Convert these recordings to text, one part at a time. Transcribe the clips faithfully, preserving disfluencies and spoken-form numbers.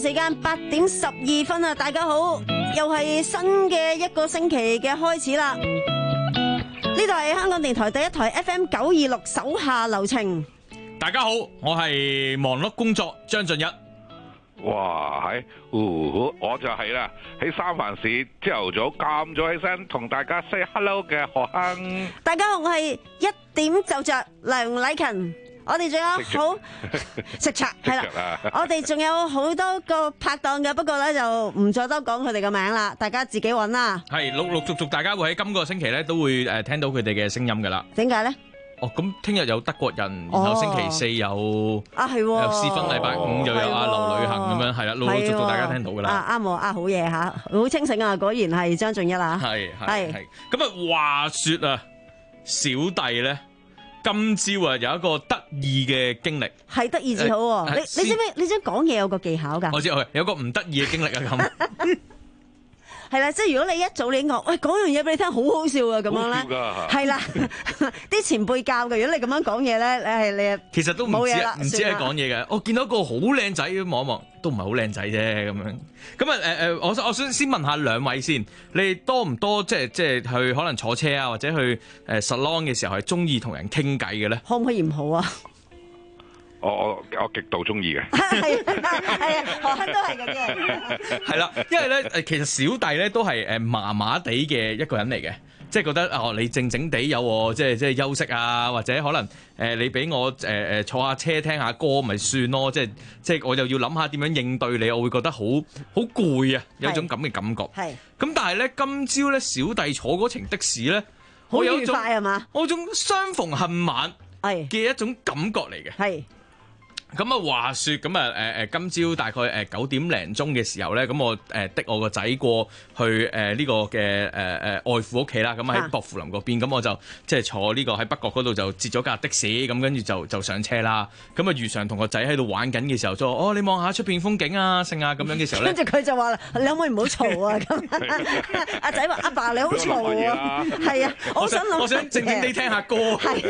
時間八點十二分啊！大家好，又係新嘅一個星期嘅開始啦。呢度係香港電台第一台 F M 九二六手下留情。 大家好，我係忙碌工作張俊一。 哇，係、哦，我就係啦，喺三藩市朝頭早咁早起身同大家 say hello 嘅何亨。 大家好，我係一點就着梁禮勤。我哋仲有好食茶係啦，我哋仲有好多個拍檔嘅，不過咧就唔再多講佢哋嘅名啦，大家自己揾啦。 係陸陸續續，大家會喺今個星期咧都會誒聽到佢哋嘅聲音噶啦。 點解咧？ 哦，咁聽日有德國人，然後星期四有啊係， 有私芬，禮拜五又有阿劉旅行咁樣，係啦，陸陸續續大家聽到噶啦。 啊啱喎，啊好嘢吓，好清醒啊！果然係張俊一啦。 係係係。咁啊，話說啊，小弟咧。今朝啊，有一個得意嘅經歷，係得意至好喎。你你知唔知？你知講嘢有個技巧㗎？我知，有個唔得意嘅經歷啊咁。 係啦，即係如果你一早你講，喂講樣嘢俾你聽，好好笑啊咁樣咧，係啦，啲前輩教嘅。如果你咁樣講嘢咧，你係你其實都唔知唔知係講嘢嘅。我見到一個好靚仔，望一望都唔係好靚仔啫咁樣。咁啊誒誒，我我想先問下兩位先，你哋多唔多即係即係去可能坐車啊，或者去誒 salon 嘅時候係中意同人傾偈嘅咧？可唔可以唔好啊？ 我我我極度中意嘅， 係係啊，何亨都係咁嘅，係啦，因為咧誒，其實小弟咧都係誒麻麻地嘅一個人嚟嘅，即係覺得哦，你靜靜地有我即係即係休息啊，或者可能誒你俾我誒誒坐下車聽下歌咪算咯，即係即係我又要諗下點樣應對你，我會覺得好好攰啊，有種咁嘅感覺。係咁，但係咧今朝咧小弟坐嗰程的士咧， 好愉快係嘛？ 我有種相逢恨晚嘅一種感覺嚟嘅。係。咁啊，話説咁啊，誒誒，今朝大概誒九點零鐘嘅時候咧，咁我誒的我個仔過去誒呢個嘅誒誒外父屋企啦，咁喺薄扶林嗰邊，咁我就即係坐呢個喺北角嗰度就截咗架的士，咁跟住就就上車啦。咁啊，如常同個仔喺度玩緊嘅時候，就哦，你望下出邊風景啊，剩啊咁樣嘅時候咧，跟住佢就話啦：你可唔可以唔好嘈啊？咁阿仔話：阿爸你好嘈啊！係啊，我想我想靜靜地聽下歌。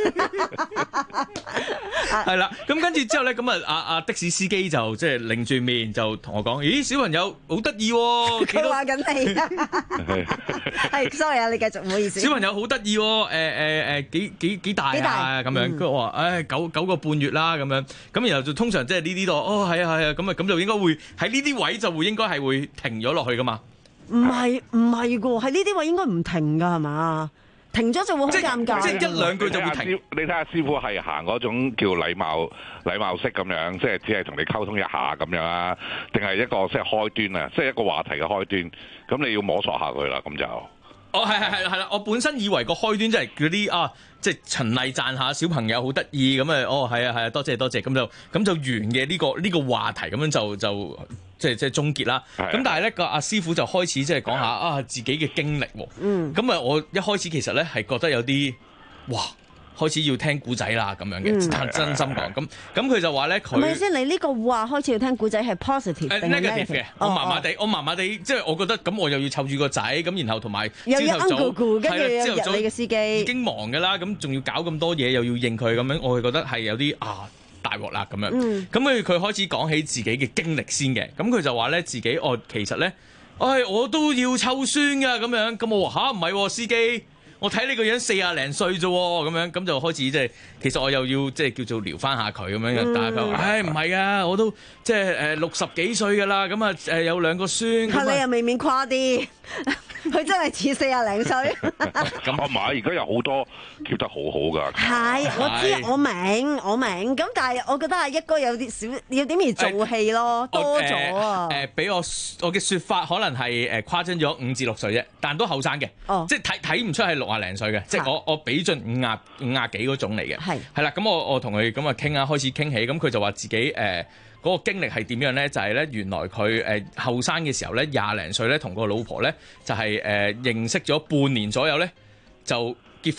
係啦，咁跟住之後咧，咁啊。阿阿的士司機就即係擰住面就同我講：咦，小朋友好得意喎！佢話緊你啊，係 sorry 啊，你繼續，唔好意思。小朋友好得意喎，誒誒誒幾幾幾大啊？咁樣，跟住我話：唉，九九個半月啦，咁樣。咁然後就通常即係呢啲度，哦係啊係啊，咁啊咁就應該會喺呢啲位就會應該係會停咗落去噶嘛？唔係唔係噶，喺呢啲位應該唔停噶係嘛？停咗就會好尷尬，即係一兩句就會停。 你睇下師傅係行嗰種叫禮貌禮貌式咁樣，即係只係同你溝通一下咁樣啊，定係一個即係開端啊，即係一個話題嘅開端。咁你要摸索下佢啦，咁就。哦，係係係係啦，我本身以為個開端即係嗰啲啊，即係循例讚下小朋友好得意咁啊，哦係啊係啊，多謝多謝，咁就咁就完嘅呢個呢個話題，咁樣就就即係即係終結啦。咁但係咧個阿師傅就開始即係講下啊自己嘅經歷喎。嗯。咁啊，我一開始其實咧係覺得有啲哇。開始要聽古仔啦咁樣嘅，嗯、真心講咁咁佢就話咧佢，唔係先，你呢個話開始要聽古仔係 positive 定係 negative 嘅？我麻麻地，我麻麻地，即係我覺得咁，我又要湊住個仔咁，然後同埋朝頭早，係啦，朝頭早你嘅司機已經忙㗎啦，咁仲要搞咁多嘢，又要應佢咁樣，我係覺得係有啲啊大鑊啦咁樣。咁佢佢開始講起自己嘅經歷先嘅，咁佢就話咧自己哦其實咧，唉、哎、我都要湊孫㗎咁樣，咁我話吓唔係喎司機。我睇你個樣四廿零歲啫喎，咁樣咁就開始即係，其實我又要即係叫做撩翻下佢咁樣嘅，但係佢話：唉唔係啊，我都即係誒六十幾歲㗎啦，咁啊誒有兩個孫。係你又未免誇啲，佢真係似四廿零歲。咁阿媽而家有好多跳得好好㗎。係， 我知我明我明，咁但係我覺得阿一哥有啲少要點而做戲咯，多咗啊。誒俾我我嘅説法可能係誒誇張咗五至六歲啫，但都後生嘅，即係睇睇唔出係六廿零歲嘅，即係我我比盡五廿五廿幾嗰種嚟嘅，係係啦。咁我我同佢咁啊傾啊，開始傾起，咁佢就話自己誒嗰、呃嗰個經歷係點樣咧？就係、是、咧原來佢誒後生嘅時候咧廿零歲咧，同個老婆咧就係、是、誒、呃、認識咗半年左右咧就結婚啦。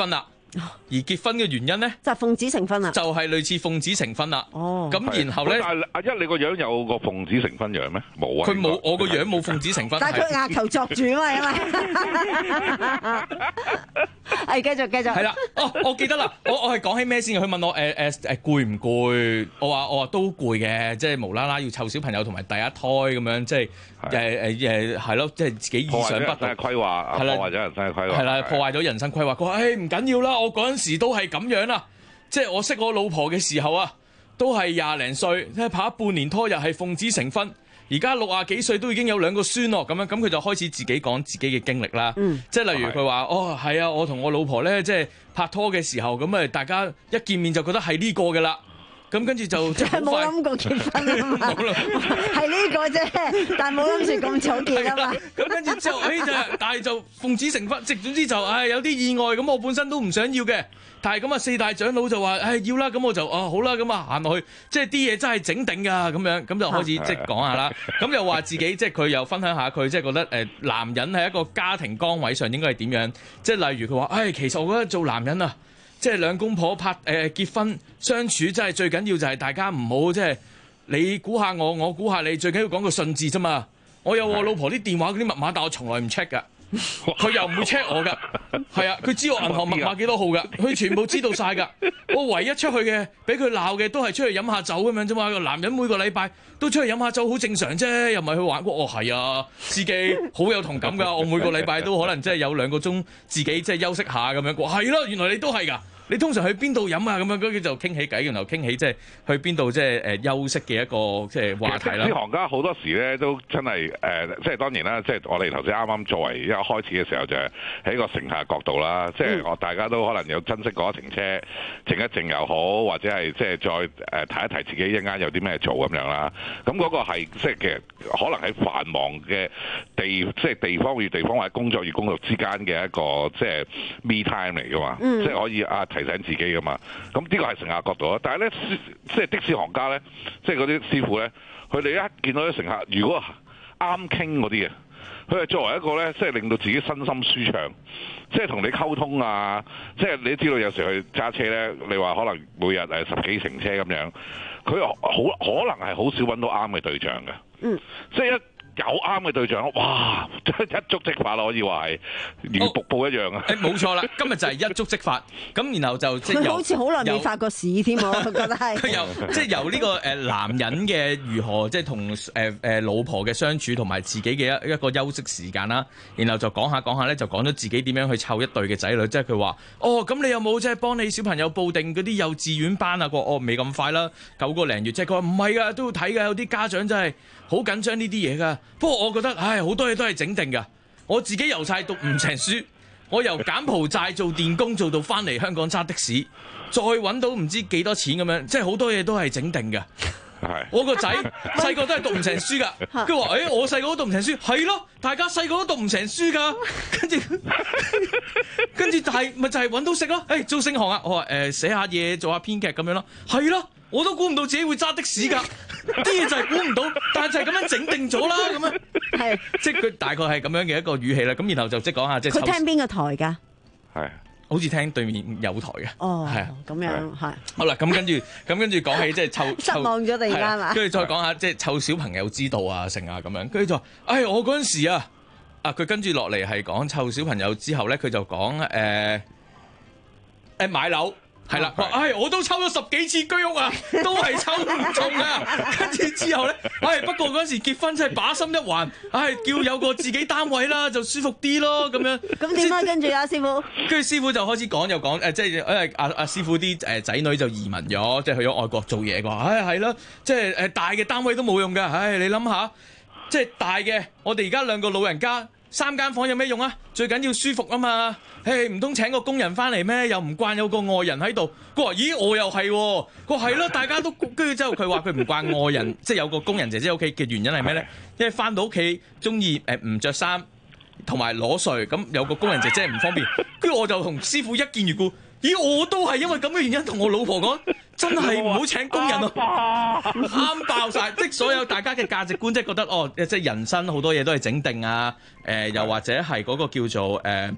而結婚嘅原因咧， 就係奉子成婚啦， 就係類似奉子成婚啦。 哦， 咁然後咧， 但係阿一你個樣有個奉子成婚樣咩？冇啊， 佢冇，我個樣冇奉子成婚， 但係佢額頭作住啊嘛，因為係繼續繼續。 係啦，哦，我記得啦，我我係講起咩先？佢問我誒誒誒攰唔攰？我話我話都攰嘅，即係無啦啦要湊小朋友同埋第一胎咁樣，即係誒誒誒係咯，即係自己意想不到。 破壞咗人生嘅規劃，破壞咗人生嘅規劃。 係啦，破壞咗人生規劃。佢話誒唔緊要啦，我嗰陣時都係咁樣啦，即係我識我老婆嘅時候啊，都係廿零歲，即係拍半年拖又係奉子成婚。而家六廿幾歲都已經有兩個孫咯，咁樣咁佢就開始自己講自己嘅經歷啦。嗯、即係例如佢話：哦，係啊，我同我老婆咧，即係拍拖嘅時候，咁誒大家一見面就覺得係呢個嘅啦。咁跟住就即係冇諗過結婚啊嘛，係呢個啫，但係冇諗住咁早結啊嘛。 咁跟住之後，誒就但係就奉子成婚，即係總之就誒有啲意外，咁我本身都唔想要嘅。但係咁啊，四大長老就話：誒要啦，咁我就啊好啦，咁啊行落去，即係啲嘢真係整定㗎，咁樣咁就開始即係講下啦。咁又話自己即係佢又分享下佢即係覺得誒男人喺一個家庭崗位上應該係點樣？即係例如佢話：誒其實我覺得做男人啊，即係兩公婆拍誒、呃、結婚相處，真係最緊要就係大家唔好即係你估下我，我估下你，最緊要講個信字啫嘛。我有我老婆啲電話嗰啲密碼，但我從來唔 check 㗎。佢又唔會 check 我噶，係啊，佢知我銀行密碼幾多號噶，佢全部知道晒噶。我唯一出去嘅，俾佢鬧嘅都係出去飲下酒咁樣啫嘛。個男人每個禮拜都出去飲下酒，好正常啫，又唔係去玩。哦，係啊，司機好有同感噶。我每個禮拜都可能即係有兩個鐘自己即係休息下咁樣。係咯，原來你都係噶。你通常去邊度飲啊？咁樣跟住就傾起偈，然後傾起即係去邊度即係誒休息嘅一個即係話題啦。啲行家好多時咧都真係誒、呃，即係當然啦，即係我哋頭先啱啱作為一開始嘅時候就係喺個乘客角度啦，即係我大家都可能有珍惜嗰一程車，靜一靜又好，或者係即係再誒提一提自己一陣間有啲咩做咁樣啦。咁嗰個係即係其實可能喺繁忙嘅地，即係地方與地方或者工作與工作之間嘅一個即係 me time 嚟噶嘛，嗯、即係可以啊。提醒自己噶嘛，咁呢個係乘客角度啊。但係咧，即係的士行家咧，即係嗰啲師傅咧，佢哋一見到啲乘客，如果啱傾嗰啲嘅，佢係作為一個咧，即係令到自己身心舒暢，即係同你溝通啊。即係你都知道有時去揸車咧，你話可能每日誒十幾程車咁樣，佢好可能係好少揾到啱嘅對象嘅。嗯，即係一。有啱嘅對象，哇！一觸即發咯，可以話係如瀑布一樣啊！ 誒冇、欸、錯啦，今日就係一觸即發，咁然後就即係佢好似好耐未發過屎添，我覺得係。 佢由即係由呢個誒男人嘅如何即係同誒誒老婆嘅相處，同埋自己嘅一一個休息時間啦，然後就講下講下咧，就講咗自己點樣去湊一對嘅仔女，即係佢話：哦，咁你有冇即係幫你小朋友報定嗰啲幼稚園班啊？個哦未咁快啦，九個零月，即係佢話唔係㗎，都要睇㗎，有啲家長真係好緊張呢啲嘢㗎。不過我覺得，唉，好多嘢都係整定㗎。我自己由細讀唔成書，我由柬埔寨做電工做到翻嚟香港揸的士，再揾到唔知幾多錢咁樣，即係好多嘢都係整定㗎。 係， 我個仔細個都係讀唔成書㗎。佢話：誒，我細個都讀唔成書，係咯，大家細個都讀唔成書㗎。跟住，跟住就係咪就係揾到食咯？誒，做聖行啊，我話誒寫下嘢，做下編劇咁樣咯，係咯。我都估唔到自己會揸的士㗎，啲嘢就係估唔到，但係就係咁樣整定咗啦，咁樣係即係佢大概係咁樣嘅一個語氣啦。咁然後就即係講下即係佢聽邊個台㗎？ 係好似聽對面有台嘅。 哦，係啊，咁樣係。 好啦，咁跟住咁跟住講起即係湊失望咗突然間嘛， 跟住再講下即係湊小朋友知道啊成啊咁樣，跟住就話：哎，我嗰陣時啊，啊佢跟住落嚟係講湊小朋友之後咧，佢就講誒誒買樓。係啦，唉，我都抽咗十幾次居屋啊，都係抽唔中啊。跟住之後咧，唉，不過嗰陣時結婚真係把心一橫，唉，叫有個自己單位啦，就舒服啲咯，咁樣。 咁點啊？跟住啊，師傅。 跟住師傅就開始講，又講誒，即係因為阿阿師傅啲誒仔女就移民咗，即係去咗外國做嘢嘅話，唉，係咯，即係誒大嘅單位都冇用㗎，唉，你諗下，即係大嘅，我哋而家兩個老人家。三間房有咩用啊？最緊要舒服啊嘛！誒，唔通請個工人翻嚟咩？又唔慣有個外人喺度。佢話：咦，我又係喎。佢話係咯，大家都跟住之後，佢話佢唔慣外人，即係有個工人姐姐屋企嘅原因係咩咧？因為翻到屋企中意誒唔着衫，同埋攞睡，咁有個工人姐姐唔方便。跟住我就同師傅一見如故。咦，我都係因為咁嘅原因同我老婆講，真係唔好請工人咯，啱爆晒，即係所有大家嘅價值觀，即係覺得哦，即係人生好多嘢都係整定啊，誒、呃，又或者係嗰個叫做誒。呃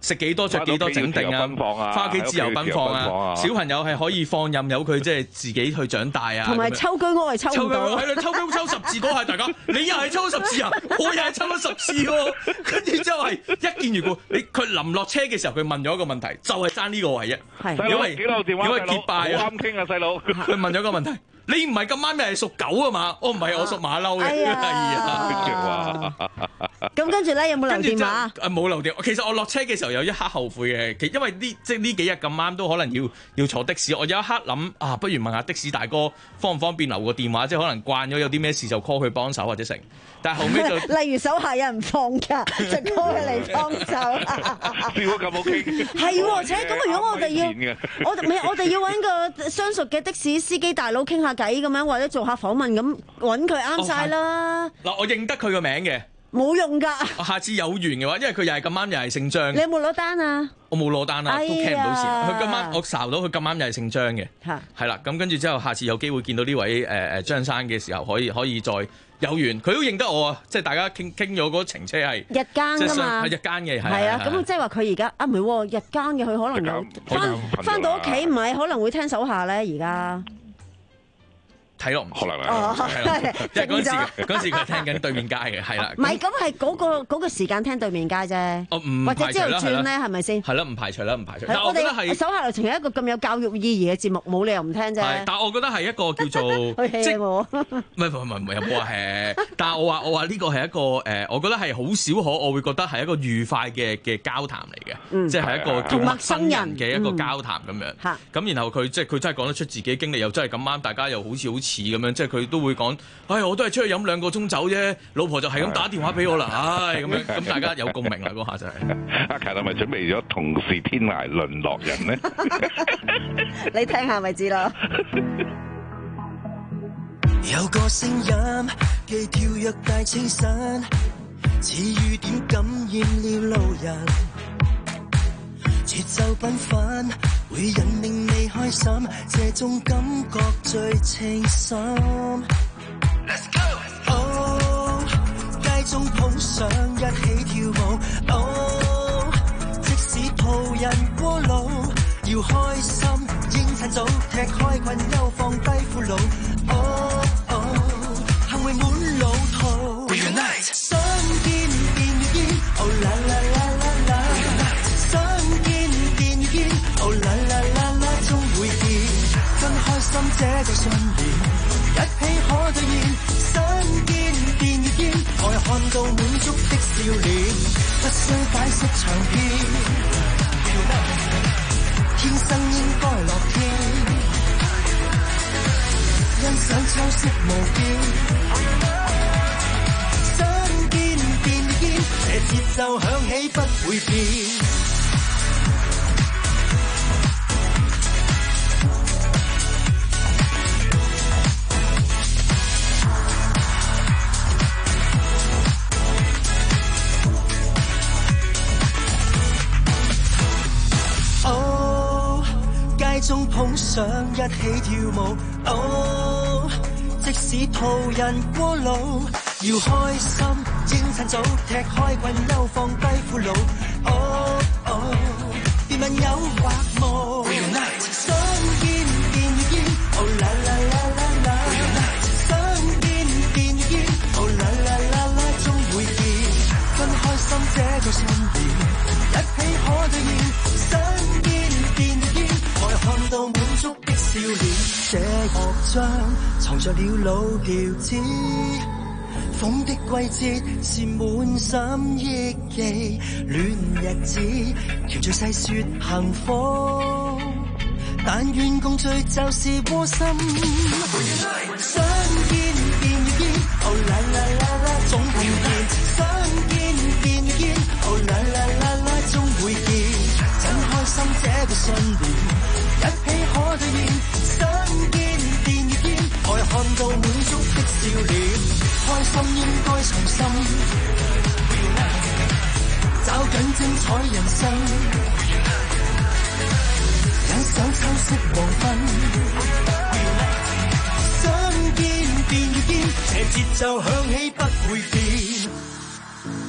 食幾多着幾多整定啊，翻屋企自由奔放啊，小朋友係可以放任由佢即係自己去長大啊， 同埋抽居屋係抽唔到， 係啦，抽居屋抽十次嗰下大家，你又係抽咗十次啊，我又係抽咗十次喎，跟住之後係一見如故，你佢臨落車嘅時候佢問咗一個問題，就係爭呢個位啫， 係，因為因為結拜啊，啱傾啊細佬， 佢問咗個問題。你唔係咁啱，咪係屬狗啊嘛？我唔係，我屬馬騮嘅。係啊。咁跟住咧，有冇留電話？ 誒冇留電話。其實我落車嘅時候有一刻後悔嘅，其因為呢即係呢幾日咁啱都可能要要坐的士，我有一刻諗啊，不如問下的士大哥方唔方便留個電話，即係可能慣咗有啲咩事就 call 佢幫手或者成。但係後尾就例如手下有人放假，就 call 佢嚟幫手。 如果咁好傾。 係喎，且咁如果我哋要我哋我哋要揾個相熟嘅的士司機大佬傾下偈咁樣，或者做下訪問咁，揾佢啱晒啦。 嗱，我認得佢個名嘅。 冇用㗎。 我下次有緣嘅話，因為佢又係咁啱又係姓張。 你有冇攞單啊？ 我冇攞單啊，都傾唔到事。佢今晚我睄到佢咁啱又係姓張嘅。 係。係啦，咁跟住之後，下次有機會見到呢位誒誒張生嘅時候，可以可以再有緣。佢都認得我啊，即係大家傾傾咗嗰程車係日間㗎嘛。 係日間嘅係。 係啊，咁即係話佢而家啊唔係喎，日間嘅佢可能有翻翻到屋企，唔係可能會聽手下咧而家。 睇落唔可能啦， 因為嗰陣時嗰陣時佢聽緊對面街嘅，係啦。 唔係咁係嗰個嗰個時間聽對面街啫。 哦，唔或者之後轉咧，係咪先？ 係啦，唔排除啦，唔排除。 但係我哋手下留情係一個咁有教育意義嘅節目，冇理由唔聽啫。 係，但係我覺得係一個叫做即我唔係唔係唔係有冇話係？但係我話我話呢個係一個誒，我覺得係好少可，我會覺得係一個愉快嘅嘅交談嚟嘅，即係一個叫陌生人嘅一個交談咁樣。 嚇！ 咁然後佢即係佢真係講得出自己經歷，又真係咁啱，大家又好似好似咁樣，即係佢。都會講，唉，我都係出去飲兩個鐘酒啫，老婆就係咁打電話俾我啦，唉，咁樣咁大家有共鳴啦，嗰下就係。 阿強係咪準備咗同是天涯淪落人呢？ 你聽下咪知咯。 有個聲音既跳躍大清新，似雨點感染了路人，節奏繽紛，會引領你開心，這種感覺最清新。Let's go！ 哦，街中捧上一起跳舞，哦，即使途人過路，要開心，應趁早踢開困憂，放低苦惱。哦哦，行為滿路途 ，Reunite， 相見便遇見，哦啦啦啦啦啦。哦啦啦啦啦，終會見，真開心這個信念，一起可兌現，相見便遇見，愛看到滿足的笑臉，不需解釋長篇，天生應該樂天，欣賞秋色無邊，相見便遇見，這節奏響起不會變。中捧上一起跳舞，哦，即使途人過路，要開心，應趁早踢開困憂，放低苦惱，哦哦，別問有或無，相見便遇見，哦啦啦啦啦啦，相見便遇見，哦啦啦啦啦，終會見，真開心這個信念，一起可兌現，相見便遇見。看到滿足的笑臉，這樂章藏着了老調子，風的季節是滿心憶記，戀日子甜醉細說幸福，但願共聚就是窩心。相見便遇見，哦啦啦啦啦，總會見，相見便遇見，哦啦啦啦啦，終會見，真開心這個信念。一起可兌現，相見便遇見，愛看到滿足的笑臉，開心應該從心，找緊精彩人生，欣賞秋色黃昏，相見便遇見，這節奏響起不會變。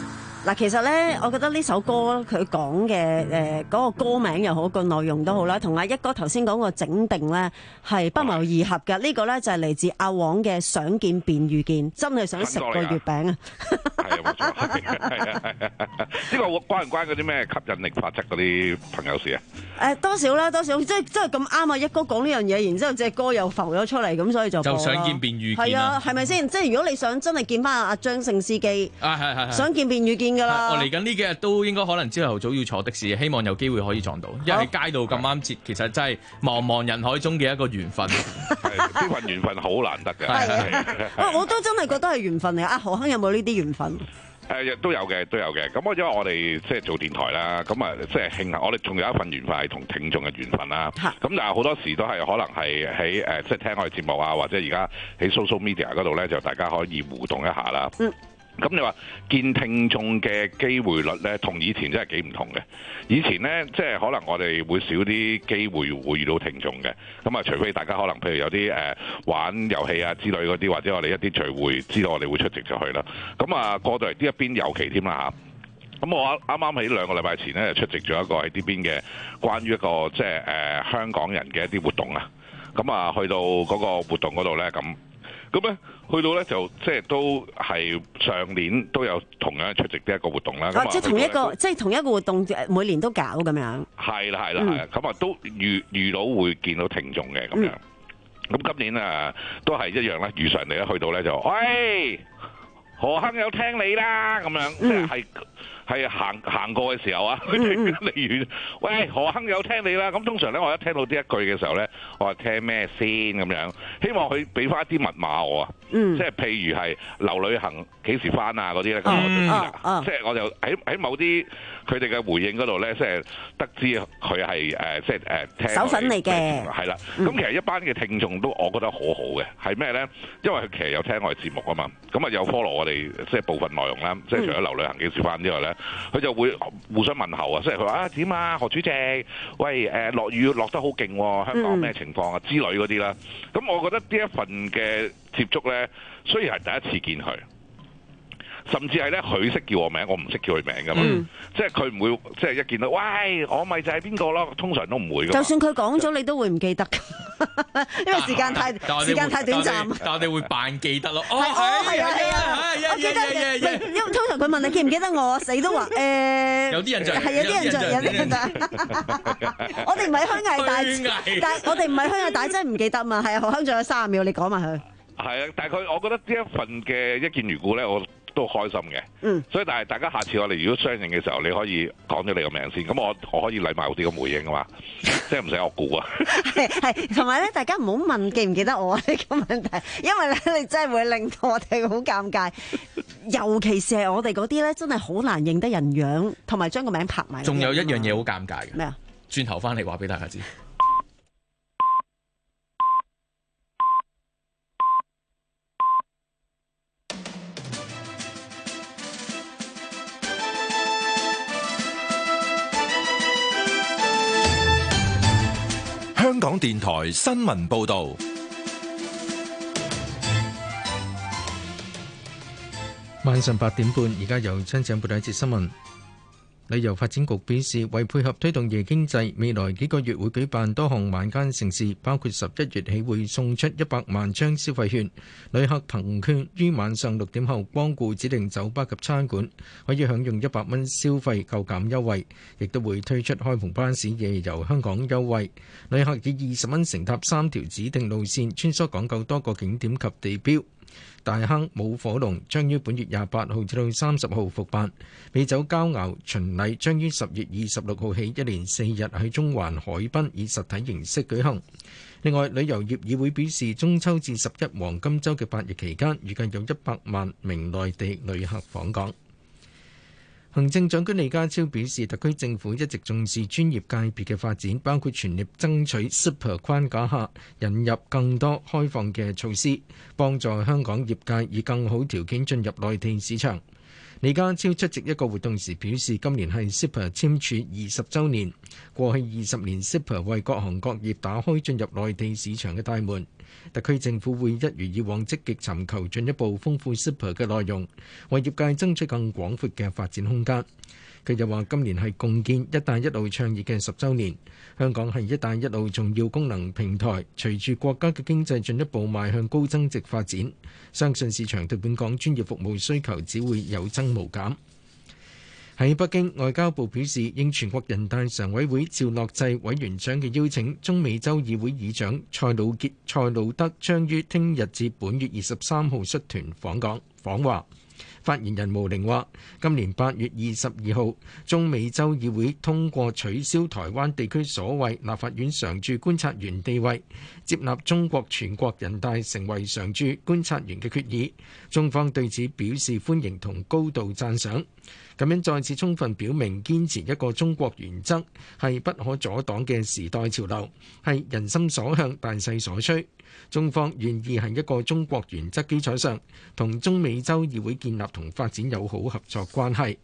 嗱，其實咧，我覺得呢首歌佢講嘅誒嗰個歌名又好，個內容都好啦，同阿一哥頭先講個整定咧係不謀而合嘅。呢個咧就係嚟自阿黃嘅《想見便遇見》，真係想食個月餅啊！ 係啊，冇錯，係啊，係啊，呢個關唔關嗰啲咩吸引力法則嗰啲朋友事啊？誒， 多少啦，多少，即係即係咁啱啊！一哥講呢樣嘢，然之後隻歌又浮咗出嚟，咁所以就就想見便遇見係啊，係咪先？即係如果你想真係見翻阿張姓司機啊，係係係， 想見便遇見㗎啦。 我嚟緊呢幾日都應該可能朝頭早要坐的士，希望有機會可以撞到，因為喺街道咁啱節，其實真係茫茫人海中嘅一個緣分。 係呢份緣分好難得嘅。 係我都真係覺得係緣分嚟啊！何亨有冇呢啲緣分？ 誒都有嘅，都有嘅。咁我因為我哋即係做電台啦，咁啊即係慶幸，我哋仲有一份緣分係同聽眾嘅緣分啦。咁但係好多時都係可能係喺誒即係聽我哋節目啊，或者而家喺 social media 嗰度咧，就大家可以互動一下啦。嗯。咁你話見聽眾嘅機會率咧，同以前真係幾唔同嘅。以前咧，即係可能我哋會少啲機會會遇到聽眾嘅。咁啊，除非大家可能譬如有啲誒、呃、玩遊戲啊之類嗰啲，或者我哋一啲聚會知道我哋會出席就去啦。咁啊，過到嚟呢一邊尤其添啦嚇。咁我啱啱喺兩個禮拜前咧，就出席咗一個喺呢邊嘅關於一個即係誒、呃、香港人嘅一啲活動啊。咁啊，去到嗰個活動嗰度咧，咁。咁咧，去到咧就即係都係上年都有同樣出席呢一個活動啦。 啊，即係同一個，即係同一個活動，每年都搞咁樣。 係啦，係啦，係啊。咁啊，都遇遇到會見到聽眾嘅咁樣。咁今年啊，都係一樣啦。遇上嚟咧，去到咧就，喂，何亨有聽你啦，咁樣，即係係。係行行過嘅時候啊，佢哋離遠，喂，何亨有聽你啦。咁通常咧，我一聽到呢一句嘅時候咧，我話聽咩先咁樣，希望佢俾翻一啲密碼我啊。嗯，即係譬如係留旅行幾時翻啊嗰啲咧，咁我就知啦。嗯、即係我就喺喺某啲佢哋嘅回應嗰度咧，即係得知佢係誒即係誒聽手粉嚟嘅。係啦， 咁、嗯、其實一班嘅聽眾都我覺得好好嘅，係咩咧？因為佢其實有聽我哋節目啊嘛，咁啊有 follow 我哋即係部分內容啦，即係除咗留旅行幾時翻之外咧。佢就會互相問候啊，即係佢話啊點啊何主席，喂誒落雨落得好勁喎，香港咩情況啊之類嗰啲啦。咁我覺得呢一份嘅接觸咧，雖然係第一次見佢，甚至係咧佢識叫我名，我唔識叫佢名噶嘛。嗯、即係佢唔會即係一見到，喂我咪就係邊個咯？通常都唔會噶。就算佢講咗，你都會唔記得。因為時間太時間太短暫， 但我哋會扮記得咯。 哦，係啊係啊，我記得。因為通常佢問你記唔記得我，死都話誒。 有啲印象， 係有啲印象，有啲印象。我哋唔係虛偽大，但係我哋唔係虛偽大，真係唔記得嘛。係啊，何亨仲有三十秒，你講埋佢。 係啊，但係佢，我覺得呢一份嘅一見如故咧，我都開心嘅。嗯。所以但係大家下次我哋如果相認嘅時候，你可以講咗你個名先，咁我我可以禮貌啲咁回應啊嘛，即係唔使我估啊。 係係，同埋咧，大家唔好問記唔記得我呢個問題，因為咧你真係會令到我哋好尷尬，尤其是係我哋嗰啲咧，真係好難認得人樣，同埋將個名拍埋。 仲有一樣嘢好尷尬嘅。 咩啊？ 轉頭翻嚟話俾大家知。 香港電台新聞報道， 晚上八點半，而家由張長報道一節新聞。旅遊發展局表示，為配合推動夜經濟，未來幾個月會舉辦多項晚間盛事，包括十一月起會送出一百萬張消費券，旅客憑券於晚上六點後光顧指定酒吧及餐館，可以享用一百蚊消費扣減優惠，亦都會推出開篷巴士夜遊香港優惠，旅客以二十蚊乘搭三條指定路線，穿梭港九多個景點及地標。大坑舞火龍將於本月廿八號至到三十號復辦，美酒佳餚巡禮將於十月二十六號起一連四日喺中環海濱以實體形式舉行。另外，旅遊業議會表示，中秋至十一黃金週嘅八日期間，預計有一百萬名內地旅客訪港。行政長官李家超表示，特區政府一直重視專業界別嘅發展，包括全力爭取 Super 框架下引入更多開放嘅措施，幫助香港業界以更好條件進入內地市場。 李家超出席一個活動時表示，今年係 C E P A 簽署二十週年，過去二十年 C E P A 為各行各業打開進入內地市場嘅大門。特區政府會一如以往積極尋求進一步豐富 C E P A 嘅內容，為業界爭取更廣闊嘅發展空間。佢又話，今年係共建「一帶一路」倡議嘅十週年，香港係「一帶一路」重要功能平台。隨住國家嘅經濟進一步邁向高增值發展，相信市場對本港專業服務需求只會有增無減。喺北京，外交部表示，應全國人大常委會趙樂際委員長嘅邀請，中美洲議會議長蔡魯傑、蔡魯德將於聽日至本月二十三號率團訪港訪華。發言人毛寧話，今年八月二十二號，中美洲議會通過取消台灣地區所謂立法院常駐觀察員地位，接納中國全國人大成為常駐觀察員嘅決議。中方對此表示歡迎同高度讚賞。咁樣再次充分表明，堅持一個中國原則係不可阻擋嘅時代潮流，係人心所向、大勢所趨。中方願意喺一個中國原則基礎上，同中美洲議會建立同發展友好合作關係。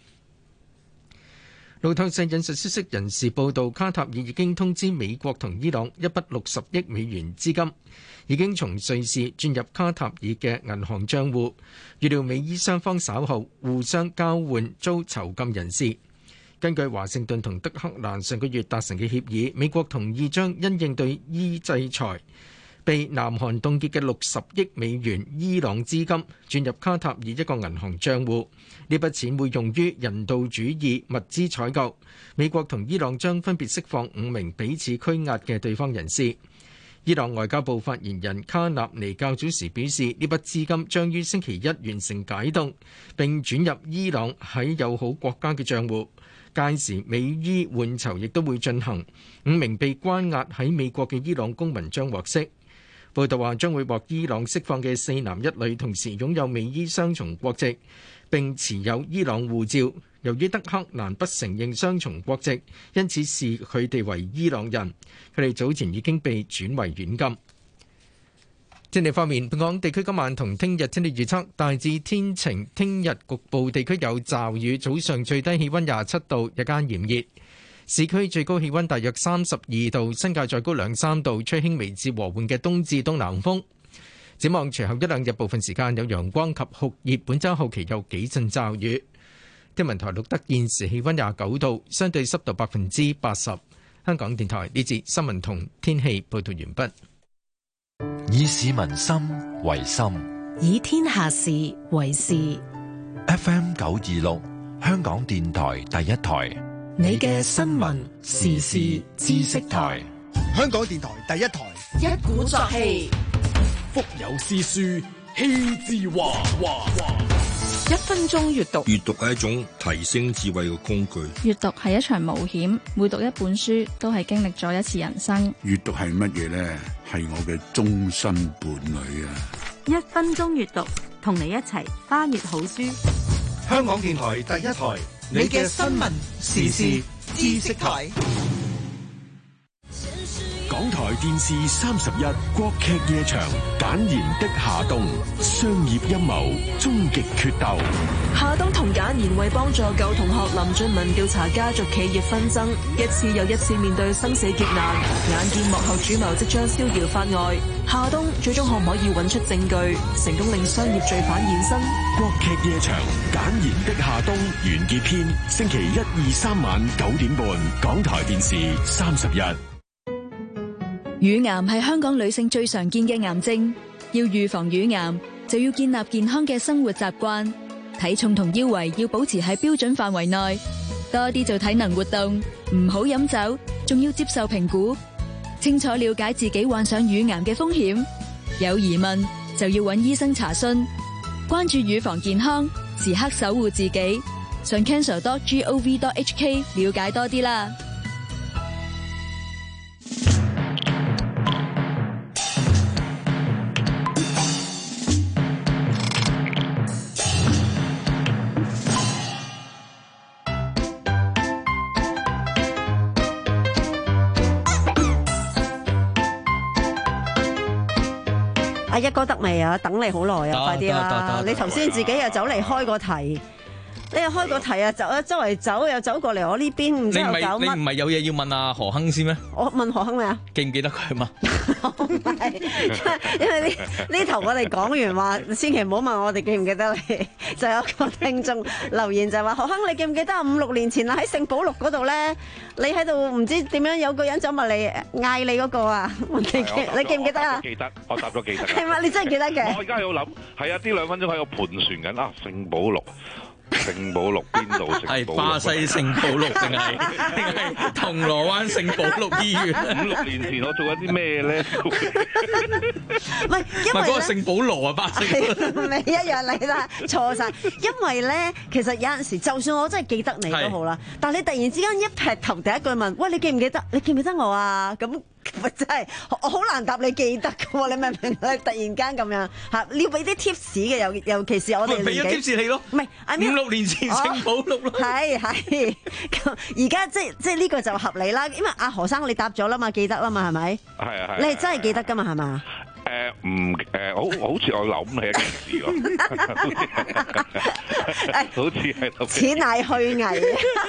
路透社引述消息人士報道，卡塔爾已經通知美國同伊朗一筆六十億美元資金已經從瑞士轉入卡塔爾嘅銀行帳戶，預料美伊雙方稍後互相交換遭囚禁人士。根據華盛頓同德黑蘭上個月達成嘅協議，美國同意將因應對伊制裁被南韓凍結嘅六十億美元伊朗資金轉入卡塔爾一個銀行帳戶，呢筆錢會用於人道主義物資採購。美國同伊朗將分別釋放五名彼此拘押嘅對方人士。伊朗外交部發言人卡納尼較早時表示，呢筆資金將於星期一完成解凍，並轉入伊朗喺友好國家嘅帳戶。屆時美伊換囚亦都會進行，五名被關押喺美國嘅伊朗公民將獲釋。報道話，將會獲伊朗釋放嘅四男一女同時擁有美伊雙重國籍，並持有伊朗護照。由於德黑蘭不承認雙重國籍，因此視佢哋為伊朗人。佢哋早前已經被轉為軟禁。天氣方面，本港地區今晚同聽日天氣預測大致天晴，聽日局部地區有驟雨，早上最低氣溫廿七度，日間炎熱。市區最高氣溫大約三十二度，新界再高兩三度，吹輕微至和緩嘅東至東南風。展望隨後一兩日部分時間有陽光及酷熱，本週後期有幾陣驟雨。天文台錄得現時氣溫廿九度，相對濕度百分之八十。香港電台呢節新聞同天氣報道完畢。 以市民心為心， 以天下事為事。 F M 九二六，香港電台第一台。 你嘅新聞時事知識台， 香港電台第一台， 一鼓作氣， 腹有詩書氣自華。 一分鐘閱讀， 閱讀係一種提升智慧嘅工具。 閱讀係一場冒險，每讀一本書都係經歷咗一次人生。 閱讀係乜嘢呢？係我嘅終身伴侶啊！ 一分鐘閱讀，同你一齊翻閱好書。 香港電台第一台，你嘅新聞時事知識台。 港台電視三十一國劇夜場，簡言的夏冬，商業陰謀，終極決鬥。 夏冬同簡言為幫助舊同學林俊文調查家族企業紛爭，一次又一次面對生死劫難。眼見幕後主謀即將逍遙法外，夏冬最終可唔可以揾出證據，成功令商業罪犯現身？ 國劇夜場，簡言的夏冬完結篇，星期一、二、三晚九點半，港台電視三十一。 乳癌係香港女性最常見嘅癌症，要預防乳癌就要建立健康嘅生活習慣，體重同腰圍要保持喺標準範圍內，多啲做體能活動，唔好飲酒，仲要接受評估，清楚了解自己患上乳癌嘅風險，有疑問就要揾醫生查詢，關注乳房健康，時刻守護自己，上 cancer dot gov dot h k 了解多啲啦。 阿一哥得未啊？等你好耐啊！快啲啦！你頭先自己又走嚟開個題， 你又開個題啊，走啊，周圍走又走過嚟我呢邊，唔知又搞乜？ 你唔係有嘢要問阿何亨先咩？ 我問何亨咩啊？ 記唔記得佢嘛？ 因為呢呢頭我哋講完話，千祈唔好問我哋記唔記得你。就有個聽眾留言就話：何亨，你記唔記得五六年前啊喺聖保祿嗰度咧，你喺度唔知點樣有個人走埋嚟嗌你嗰個啊？你記你記唔記得啊？ 記得，我答咗記得。 係嘛？你真係記得嘅。 我而家喺度諗，係啊，呢兩分鐘喺度盤旋緊啊，聖保祿。聖保祿邊度？ 係巴西聖保祿定係定係銅鑼灣聖保祿醫院？ 五六年前我做緊啲咩咧？ 唔係，因為嗰個聖保羅啊，巴西你一樣嚟啦，錯晒。因為咧，其實有陣時，就算我真係記得你都好啦，但係你突然之間一劈頭第一句問：喂，你記唔記得？你記唔記得我啊？咁真係我好難答你記得嘅喎，你明唔明？你突然間咁樣嚇，你要俾啲 tips 嘅，尤尤其是我哋俾咗 tips 你咯， 唔係五六年前聖保祿咯， 係係咁而家即係即係呢個就合理啦，因為阿何生你答咗啦嘛，記得啦嘛，係咪？ 係啊係。 你係真係記得㗎嘛？係嘛？ 誒唔誒，好好似我諗起一件事喎，好似係此乃虛偽。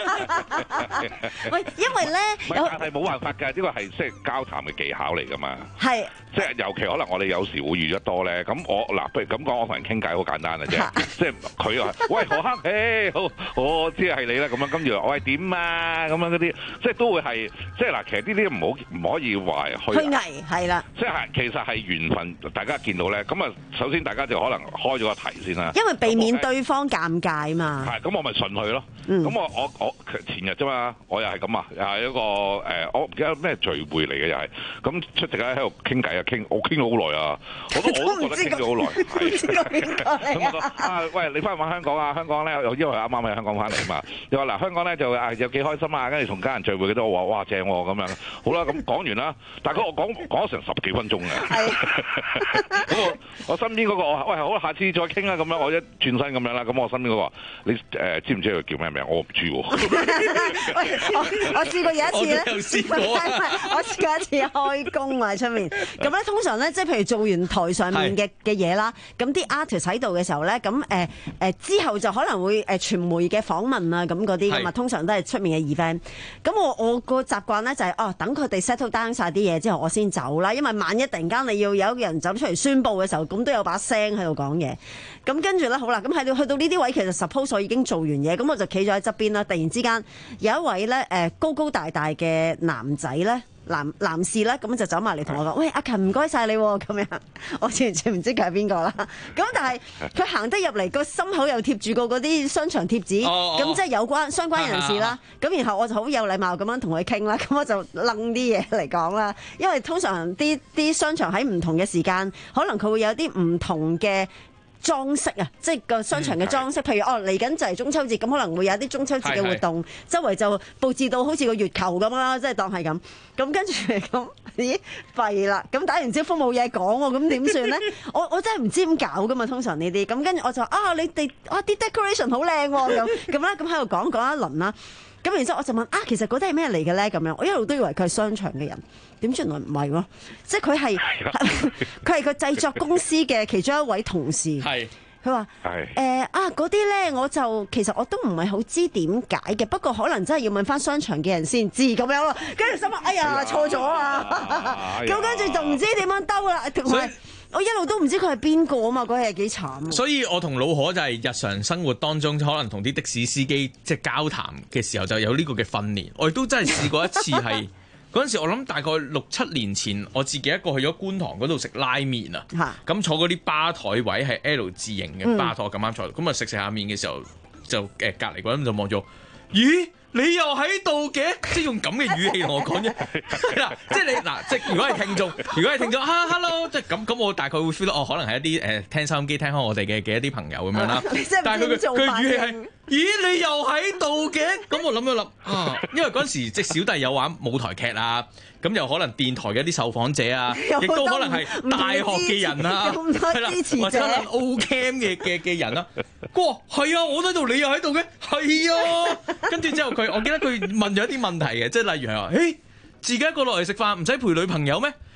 喂，因為咧， 但係冇辦法㗎，呢個係即係交談嘅技巧嚟㗎嘛。 係。 即係尤其可能我哋有時會遇得多咧，咁我嗱，不如咁講，我同人傾偈好簡單嘅啫，即係佢又係，喂何亨，誒好，我知係你啦，咁樣跟住我係點啊，咁樣嗰啲，即係都會係，即係嗱，其實呢啲唔好唔可以話虛虛偽係啦， 即係其實係緣分，大家見到咧，咁啊，首先大家就可能開咗個題先啦， 因為避免對方尷尬嘛。 係，咁我咪順佢咯。咁、嗯、我我我前日啫嘛，我又係咁啊，又係一個誒、呃，我唔記得咩聚會嚟嘅又係，咁出席咧喺度傾偈啊，傾我傾咗好耐啊，我都我都覺得傾咗好耐。咁我啊，喂，你翻唔翻香港啊？香港咧，因為啱啱喺香港翻嚟嘛。你話嗱，香港咧就啊有幾開心啊，跟住同家人聚會嗰啲，我話哇正喎咁樣。好啦，咁講完啦，大概我講講咗成十幾分鐘嘅。咁我我身邊嗰、那個我喂好，下次再傾啦咁樣，我一轉身咁樣啦，咁我身邊嗰、那個你誒、呃、知唔知佢叫咩名？我唔知喎。 喂，我我試過有一次咧， 我試過、啊、 我試過一次開工啊出面，咁咧通常咧即係譬如做完台上面嘅嘅嘢啦，咁啲 artist 喺度嘅時候咧，咁誒誒之後就可能會誒傳媒嘅訪問啊咁嗰啲㗎嘛，通常都係出面嘅 event。咁我我個習慣咧就係、是、哦，等佢哋 settle down 曬啲嘢之後，我先走啦，因為萬一突然間你要有一個人走出嚟宣佈嘅時候，咁都有把聲喺度講嘢。咁跟住咧，好啦，咁喺到去到呢啲位，其實 suppose 我已經做完嘢，咁我就企咗喺側邊啦。突然之間有一位咧誒、呃、高高大大嘅男仔咧，男男士咧，咁就走埋嚟同我講：喂，阿勤唔該晒你咁樣。我完全唔知佢係邊個啦。咁但係佢行得入嚟個心口又貼住個嗰啲商場貼紙，咁、哦哦、即係有關相關人士啦。咁、啊、然後我就好有禮貌咁樣同佢傾啦。咁我就掹啲嘢嚟講啦。因為通常啲啲商場喺唔同嘅時間，可能佢會有啲唔同嘅裝飾啊，即係個商場嘅裝飾，譬如哦嚟緊就係中秋節，咁可能會有啲中秋節嘅活動，周圍就佈置到好似個月球咁啦，即係當係咁。咁跟住咁，咦廢啦！咁打完招呼冇嘢講喎，咁點算咧？我我真係唔知點搞噶嘛，通常呢啲。咁跟住我就話啊，你哋啊啲 decoration 好靚喎，咁咁啦，咁喺度講講一輪啦。咁然之後我就問啊，其實嗰啲係咩嚟嘅咧？咁樣我一路都以為佢係商場嘅人，點知原來唔係喎，即係佢係佢係個製作公司嘅其中一位同事。係佢話誒啊嗰啲咧，我就其實我都唔係好知點解嘅，不過可能真係要問翻商場嘅人先知咁樣咯。跟住心諗哎呀錯咗啊！咁跟住就唔知點樣兜啦。同埋我一路都唔知佢係邊個啊嘛，嗰日幾慘。 所以我同老何就係日常生活當中，可能同啲的士司機即係交談嘅時候就有呢個嘅訓練。我亦都真係試過一次係嗰陣時，我諗大概六七年前，我自己一個去咗觀塘嗰度食拉麵啊。咁坐嗰啲吧台位係 L 字形嘅吧台，咁啱坐，咁啊食食下麵嘅時候就誒隔離嗰人就望咗，咦？你又喺度嘅，即係用咁嘅語氣同我講啫。嗱，即係你嗱，即係如果係聽眾，如果係聽眾，哈 hello，即係咁咁，我大概會 feel 到，哦，可能係一啲誒、呃、聽收音機聽開我哋嘅嘅一啲朋友咁樣啦。但係佢佢佢語氣係，咦，你又喺度嘅？咁我諗一諗啊，因為嗰陣時即係小弟有玩舞台劇啊。咁又可能電台嘅一啲受訪者啊，亦都可能係大學嘅人啊，係啦，或者可能 O Cam 嘅嘅嘅人啦。哇，係啊，我喺度，你又喺度嘅，係啊。跟住之後佢，我記得佢問咗一啲問題嘅，即係例如係話，誒，自己一個落嚟食飯，唔使陪女朋友咩？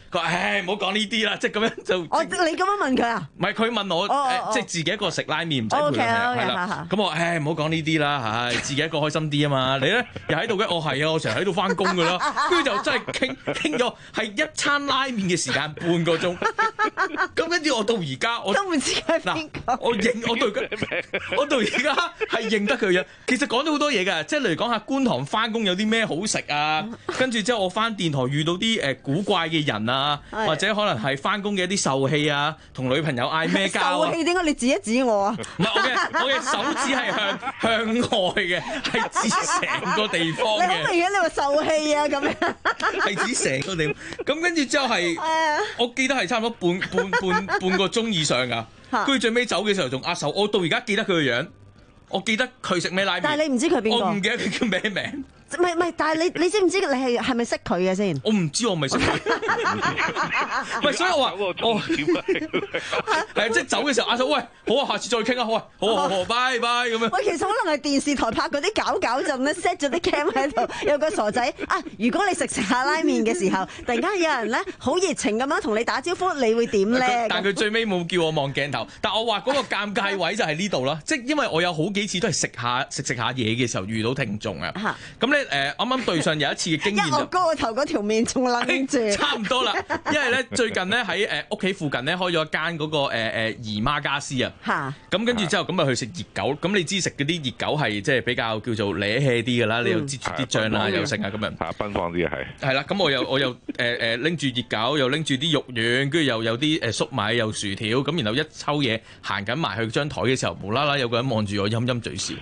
佢話誒唔好講呢啲啦，即係咁樣就。 哦，你咁樣問佢啊？ 唔係佢問我誒，即係自己一個食拉麵唔使陪佢食，係啦。咁我誒唔好講呢啲啦，唉，自己一個開心啲啊嘛。你咧又喺度嘅，我係啊，我成日喺度翻工㗎啦。跟住就真係傾傾咗係一餐拉麵嘅時間半個鐘。咁跟住我到而家我都唔知佢係邊個。 我認我到我到而家係認得佢嘅。其實講咗好多嘢㗎，即係例如講下觀塘翻工有啲咩好食啊，跟住之後我翻電台遇到啲誒古怪嘅人啊，或者可能係翻工嘅一啲受氣啊，同女朋友嗌咩交啊？ 受氣點解你指一指我啊？ 唔係我嘅我嘅手指係向向外嘅，係指成個地方嘅。 你好明顯你話受氣啊咁樣， 係指成個地方。咁跟住之後係，我記得係差唔多半半半半個鐘以上㗎。跟住最尾走嘅時候仲握手，我到而家記得佢個樣，我記得佢食咩拉麵。 但係你唔知佢邊個？ 我唔記得佢叫咩名。 唔係唔係，但係你你知唔知你係係咪識佢嘅先？ 我唔知我咪識佢。唔係，所以我話我係即係走嘅時候，阿嫂喂，好啊，下次再傾啊，好啊，好啊，好，拜拜咁樣。 喂，其實可能係電視台拍嗰啲搞搞震咧 set 咗啲 cam 喺度，有個傻仔啊！如果你食食下拉麵嘅時候，突然間有人咧好熱情咁樣同你打招呼，你會點咧？ 但係佢最尾冇叫我望鏡頭，但我話嗰個尷尬位就係呢度啦，即係因為我有好幾次都係食下食食下嘢嘅時候遇到聽眾啊。咁誒啱啱對上有一次嘅經驗，一我哥個頭嗰條面仲擸住， 差唔多啦。因為咧最近咧喺誒屋企附近咧開咗一間嗰個誒誒姨媽家私啊。嚇！咁跟住之後咁咪去食熱狗，咁你知食嗰啲熱狗係即係比較叫做瀨氣啲㗎啦，你又擠住啲醬啦，又食啊咁樣。 嚇！奔放啲係。係啦，咁我又我又誒誒拎住熱狗，又拎住啲肉丸，跟住又有啲誒粟米，又薯條，咁然後一抽嘢行緊埋去張台嘅時候，無啦啦有個人望住我，陰陰嘴笑。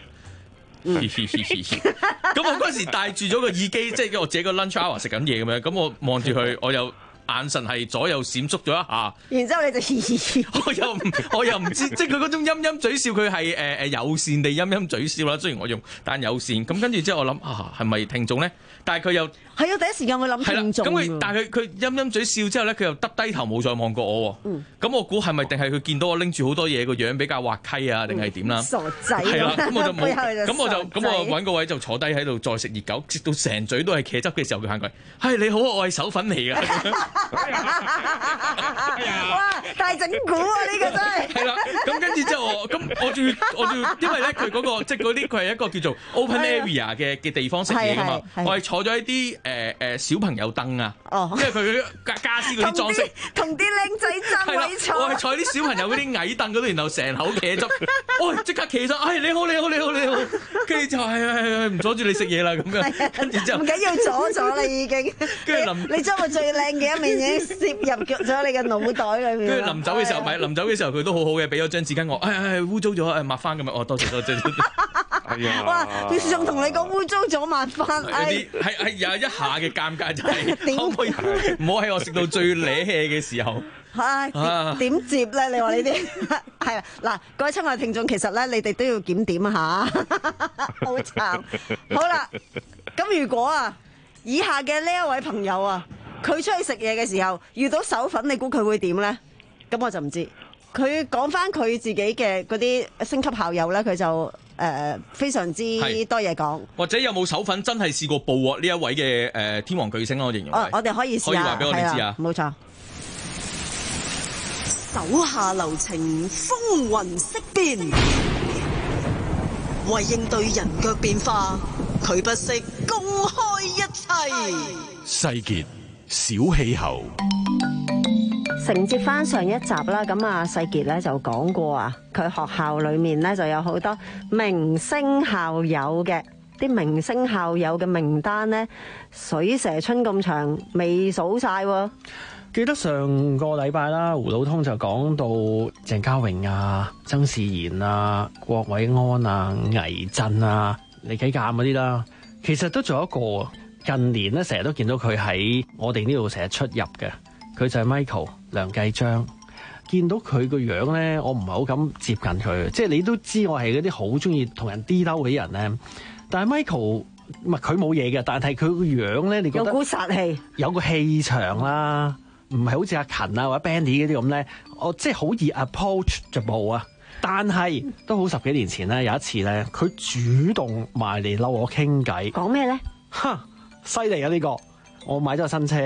咁我嗰時戴住咗個耳機，即係我自己個 lunch hour 食緊嘢咁樣，咁我望住佢，我又眼神係左右閃縮咗一下， 然之後你就嘻嘻嘻， 我又唔我又唔知，即係佢嗰種陰陰嘴笑，佢係誒誒友善地陰陰嘴笑啦。雖然我用但友善，咁跟住之後我諗啊，係咪聽眾咧？但係佢又係啊，第一時間會諗聽眾。 咁佢但係佢佢陰陰嘴笑之後咧，佢又耷低頭冇再望過我喎。嗯。咁我估係咪定係佢見到我拎住好多嘢個樣比較滑稽啊，定係點啦？ 傻仔。 係啦，咁我就冇，咁我就咁我揾個位就坐低喺度再食熱狗，直到成嘴都係茄汁嘅時候，佢行過嚟，係你好，我係手粉嚟㗎。 哇！大整蠱啊！呢個真係。 係啦，咁跟住之後我咁我仲要我仲要，因為咧佢嗰個即係嗰啲佢係一個叫做 open area 嘅嘅地方食嘢㗎嘛，我係坐咗喺啲誒誒小朋友凳啊，因為佢家家私嗰啲裝飾， 同啲靚仔爭位坐。 我係坐喺啲小朋友嗰啲矮凳嗰度，然後成口茄汁，喂即刻企起身，哎你好你好你好你好，跟住就係係係唔阻住你食嘢啦咁樣，跟住之後唔緊要阻咗啦已經， 跟住臨你將個最靚嘅一面已經攝入咗你嘅腦袋裏面。 跟住臨走嘅時候，咪臨走嘅時候佢都好好嘅，俾咗張紙巾我，哎哎污糟咗，誒抹翻咁樣，哦多謝多謝。 係啊！ 哇！佢仲同你講污糟咗抹翻， 係係係有一下嘅尷尬就係可唔可以唔好喺我食到最瀨氣嘅時候？ 係點接咧？你話呢啲係嗱，各位親愛聽眾，其實咧你哋都要檢點下，好慘。好啦，咁如果啊，以下嘅呢一位朋友啊，佢出去食嘢嘅時候遇到手粉，你估佢會點咧？咁我就唔知。佢講翻佢自己嘅嗰啲星級校友咧，佢就誒、呃、非常之多嘢講。 或者有冇手粉真係試過捕獲呢一位嘅誒、呃、天王巨星啊？我形容。 哦，我哋可以試下， 可以話俾我哋知啊。 冇錯。 手下留情，風雲色變，為應對人腳變化，佢不惜公開一切。 世傑小氣候。 承接翻上一集啦，咁啊世傑咧就講過啊，佢學校裏面咧就有好多明星校友嘅，啲明星校友嘅名單咧水蛇春咁長，未數晒喎。 記得上個禮拜啦，胡老通就講到鄭嘉穎啊、曾仕賢啊、郭偉安啊、倪震啊、李啟鑑嗰啲啦，其實都仲有一個近年咧，成日都見到佢喺我哋呢度成日出入嘅。佢就係 Michael 梁繼章，見到佢個樣咧，我唔係好敢接近佢。即係你都知我係嗰啲好中意同人 D 兜嗰啲人咧。但係 Michael 唔係佢冇嘢嘅，但係佢個樣咧，你覺得有股殺氣， 有個氣場啦，唔係好似阿勤啊或者 Bandy 嗰啲咁咧。我即係好易 approach 就冇啊。但係都好十幾年前咧，有一次咧，佢主動埋嚟嬲我傾偈。 講咩咧？ 哈，犀利啊！呢個我買咗個新車。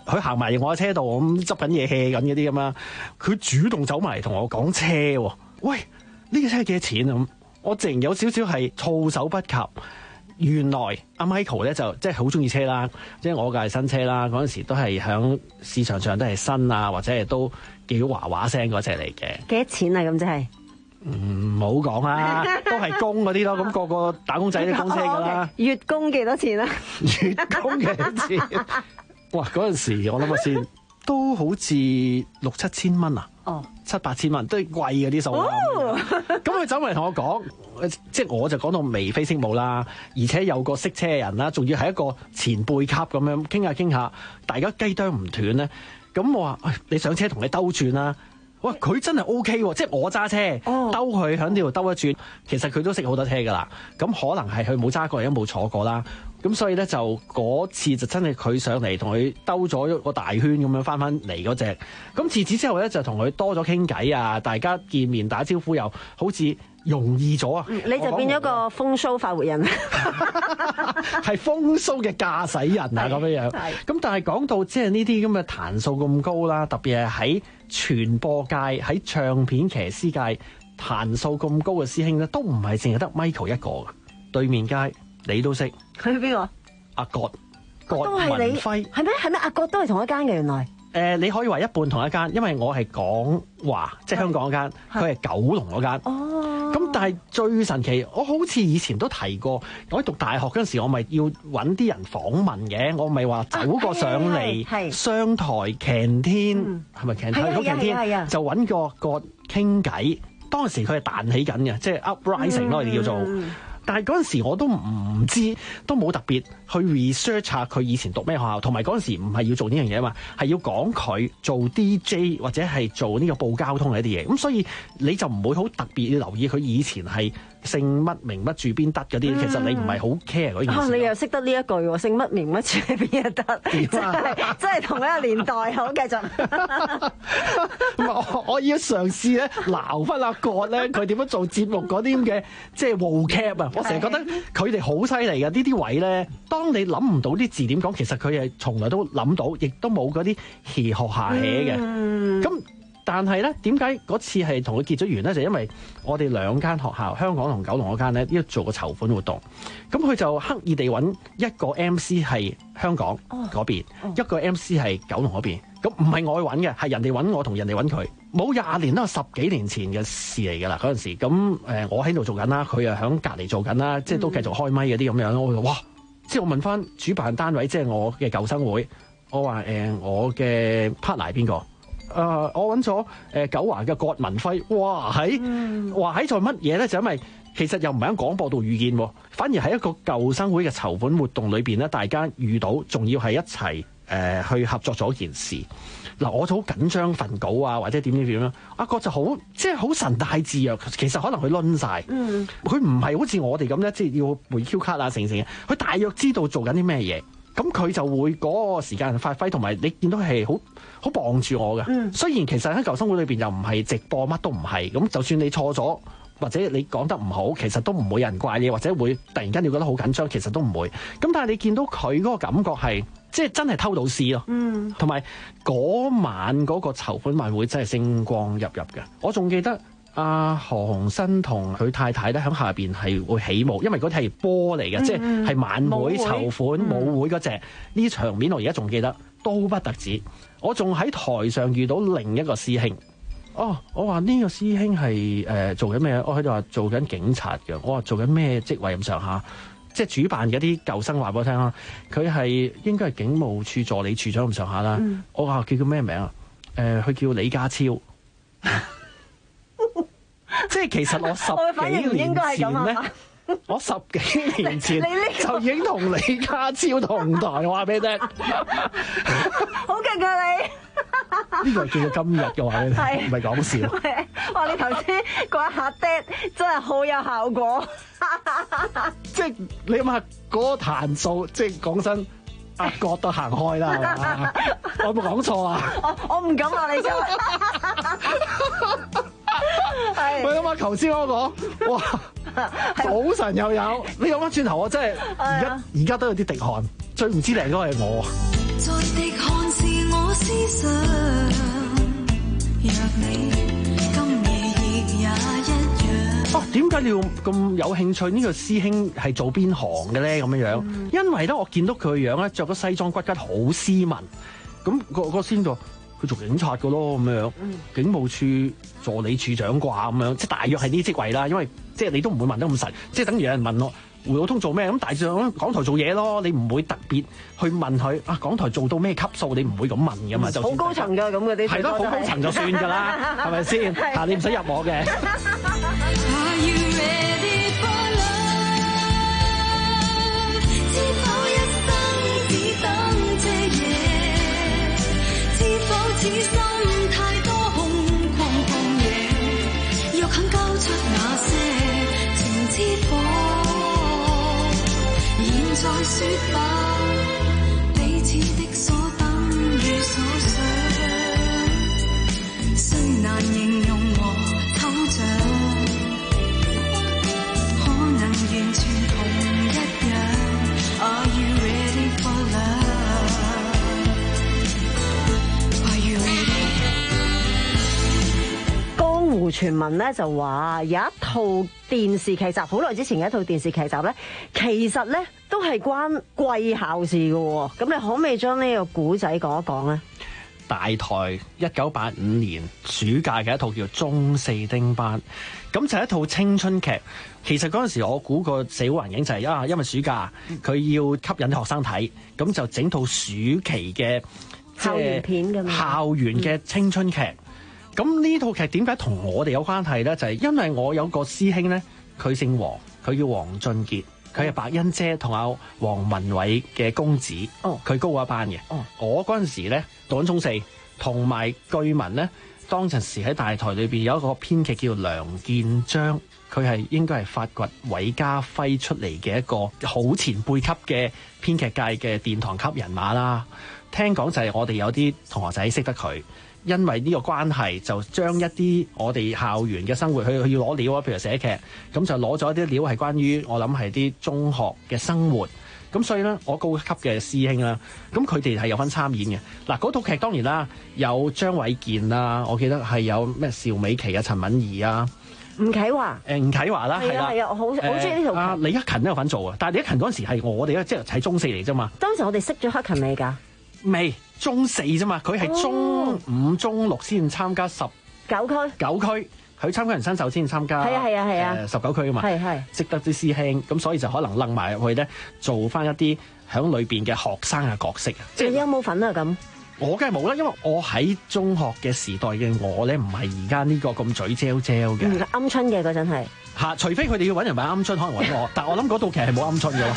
佢行埋我車度咁執緊嘢 hea 緊嗰啲咁啦，佢主動走埋嚟同我講車喎，喂，呢個車幾多錢啊？咁我直情有少少係措手不及。原來阿 Michael 咧就即係好中意車啦，即係我嘅係新車啦，嗰陣時都係響市場上都係新啊，或者係都幾嘩嘩聲嗰隻嚟嘅。 幾多錢啊？咁即係唔好講啦，都係供嗰啲咯。咁、那個個打工仔都供車噶啦。 月供幾多錢啊？ 月供幾多錢？哇！嗰陣時我諗下先，都好似六七千蚊啊。哦，七八千蚊都係貴嗰啲數。咁佢走埋同我講，即係我就講到眉飛色舞啦，而且有個識車嘅人啦，仲要係一個前輩級咁樣傾下傾下，大家雞啄唔斷咧。咁我話、哎：你上車同你兜轉啦。哇！佢真係 O K 喎，即係我揸車兜佢喺呢度兜一轉，其實佢都識好多車㗎啦。咁可能係佢冇揸過，亦都冇坐過啦。咁所以咧就嗰次就真係佢上嚟同佢兜咗一個大圈咁樣翻翻嚟嗰隻。咁自此之後咧就同佢多咗傾偈啊，大家見面打招呼又好似容易咗啊！ 你就變咗個風騷發活人， 係風騷嘅駕駛人啊咁樣樣。咁但係講到即係呢啲咁嘅彈數咁高啦，特別係喺傳播界、喺唱片騎師界彈數咁高嘅師兄咧，都唔係淨係得 Michael 一個嘅。對面街你都識， 佢邊個？ 阿葛葛都係你文輝， 係咩？係咩？阿葛都係同一間嘅原來。 誒、呃，你可以話一半同一間，因為我係廣華，即係香港嗰間，佢係九龍嗰間。哦。咁但係最神奇，我好似以前都提過，我喺讀大學嗰陣時，我咪要揾啲人訪問嘅，我咪話走過上嚟商台 canteen，係咪 canteen？係 canteen 就揾個個傾偈。當時佢係彈起緊嘅，即係 uprising 咯，我哋叫做。嗯但係嗰陣時我都唔知，都冇特別去 research 下佢以前讀咩學校，同埋嗰陣時唔係要做呢樣嘢啊嘛，係要講佢做 D J 或者係做呢個報交通嘅一啲嘢，咁所以你就唔會好特別要留意佢以前係姓乜名乜住邊得嗰啲，其實你唔係好 care 嗰件事。啊， 你又識得呢一句喎，姓乜名乜住邊一得，真係真係同一個年代。好，繼續。 我我要嘗試咧撈翻阿葛咧，佢點樣做節目嗰啲咁嘅即係 vocab 啊！我成日覺得佢哋好犀利嘅呢啲位咧，當你諗唔到啲字點講，其實佢係從來都諗到，亦都冇嗰啲起學下起嘅。咁、嗯、但係咧，點解嗰次係同佢結咗緣咧？就因為我哋兩間學校，香港同九龍嗰間咧，要做個籌款活動。咁佢就刻意地揾一個 M C 係香港嗰邊，哦、一個 M C 係九龍嗰邊。咁唔係我去揾嘅，係人哋揾我同人哋揾佢。冇廿年啦，十幾年前嘅事嚟㗎啦嗰陣時。咁誒，我喺度做緊啦，佢又喺隔離做緊啦，即係都繼續開咪嗰啲咁樣咯。我話哇，即係我問翻主辦單位，即係我嘅舊生會，我話誒、呃，我嘅 partner 係邊個？誒、呃，我揾咗誒九華嘅葛文輝。哇，喺話喺在乜嘢咧？就因為其實又唔係喺廣播度遇見，反而喺一個舊生會嘅籌款活動裏邊咧，大家遇到，仲要係一齊。誒、呃、去合作咗件事，嗱我就好緊張份稿啊，或者點點點啦。阿葛就好即係好神大自若，其實可能佢攆晒，佢唔係好似我哋咁咧，即係要背 Q 卡啊，成成嘅。佢大約知道做緊啲咩嘢，咁佢就會嗰個時間發揮，同埋你見到係好好傍住我嘅。嗯、雖然其實喺舊生會裏邊又唔係直播，乜都唔係，咁就算你錯咗或者你講得唔好，其實都唔會有人怪你，或者會突然間你覺得好緊張，其實都唔會。咁但係你見到佢嗰個感覺係。即係真係偷到師咯，同埋嗰晚嗰個籌款晚會真係星光熠熠嘅。我仲記得阿何鴻燊同佢太太咧喺下邊係會起舞，因為嗰啲係波嚟嘅，嗯、即係係晚會籌款舞會嗰隻。呢、嗯、場面我而家仲記得，都不特止。我仲喺台上遇到另一個師兄。哦，我話呢個師兄係誒、呃、做緊咩？我喺度話做緊警察嘅。我話做緊咩職位咁上下？即係主辦嘅啲舊生話俾我聽啦，佢係應該係警務處助理處長咁上下啦。嗯、我話叫叫咩名啊？誒、呃，佢叫李家超。即係其實我十幾年前咧，我十幾年前就已經同李家超同台，我話俾你聽。 好勁啊你！ 呢個係叫做今日嘅話咧，唔係講笑。 哇！你頭先嗰一下爹真係好有效果。 即係你諗下嗰個彈數，即係講真，阿葛都行開啦，係嘛？我有冇講錯啊？ 我我唔敢話你錯。 係。喂，諗下頭先嗰個，哇！早晨又有，你諗翻轉頭，我真係而家而家都有啲滴汗，最唔知靚嗰個係我。 思想，若你今夜亦也一樣。 哦，點解你要咁有興趣呢個師兄係做邊行嘅咧？咁樣樣，嗯、因為咧我見到佢個樣咧，着咗西裝骨骨，好斯文。咁、個、個師兄就佢做警察嘅咯，咁樣，嗯、警務處助理處長啩咁樣，即係大約係呢啲職位啦。因為即係你都唔會問得咁實，即係等於有人問我。胡老通做咩？咁大致上港台做嘢咯，你唔會特別去問佢啊。港台做到咩級數？你唔會咁問噶嘛？就好高層㗎咁嗰啲， 係咯，好高層就算㗎啦，係咪先？啊，你唔使入我嘅。 再說吧，彼此的所等與所想，雖難形容和抽象，可能完全同一樣。Are you ready for love? Are you ready? 江湖傳聞咧就話有一套電視劇集，好耐之前嘅一套電視劇集咧，其實咧都係關貴校事嘅喎。咁你可唔可以將呢個古仔講一講咧？ 大台一九八五年暑假嘅一套叫《中四丁班》，咁就係一套青春劇。其實嗰陣時我估個社會環境就係、是、啊，因為暑假佢要吸引啲學生睇，咁就整套暑期嘅校園片嘅校園嘅青春劇。咁呢套劇點解同我哋有關係咧？就係、是、因為我有個師兄咧，佢姓黃，佢叫黃俊傑。佢係白欣姐同阿黃文偉嘅公子，佢、oh. 高我一班嘅。Oh. 我嗰陣時咧讀緊中四，同埋據聞咧，當陣時喺大台裏邊有一個編劇叫梁建章，佢係應該係發掘韋家輝出嚟嘅一個好前輩級嘅編劇界嘅殿堂級人馬啦。聽講就係我哋有啲同學仔識得佢。因為呢個關係，就將一啲我哋校園嘅生活，佢佢要攞料啊，譬如寫劇，咁就攞咗一啲料係關於我諗係啲中學嘅生活。咁所以咧，我高級嘅師兄啦，咁佢哋係有份參演嘅。嗱，嗰套劇當然啦，有張衛健啦，我記得係有咩邵美琪啊、陳敏儀啊、 吳啟華， 誒吳啟華啦，係啦，係啊，我好好中意呢套劇。啊，李克勤都有份做啊，但係李克勤嗰陣時係我哋咧，即係喺中四嚟啫嘛。 當時我哋識咗克勤未㗎？ 未，中四啫嘛，佢係中五、中六先參加十九區， 九區佢參加人新秀先參加， 係啊係啊係啊， 十九區啊嘛， 係係識得啲師兄，咁所以就可能楞埋入去咧，做翻一啲喺裏邊嘅學生嘅角色。 即係你有冇份啊？咁我梗係冇啦，因為我喺中學嘅時代嘅我咧，唔係而家呢個咁嘴嚼嚼嘅， 鵪鶉嘅嗰陣係嚇，除非佢哋要揾人買鵪鶉，可能揾我，但係我諗嗰套劇係冇鵪鶉嘅。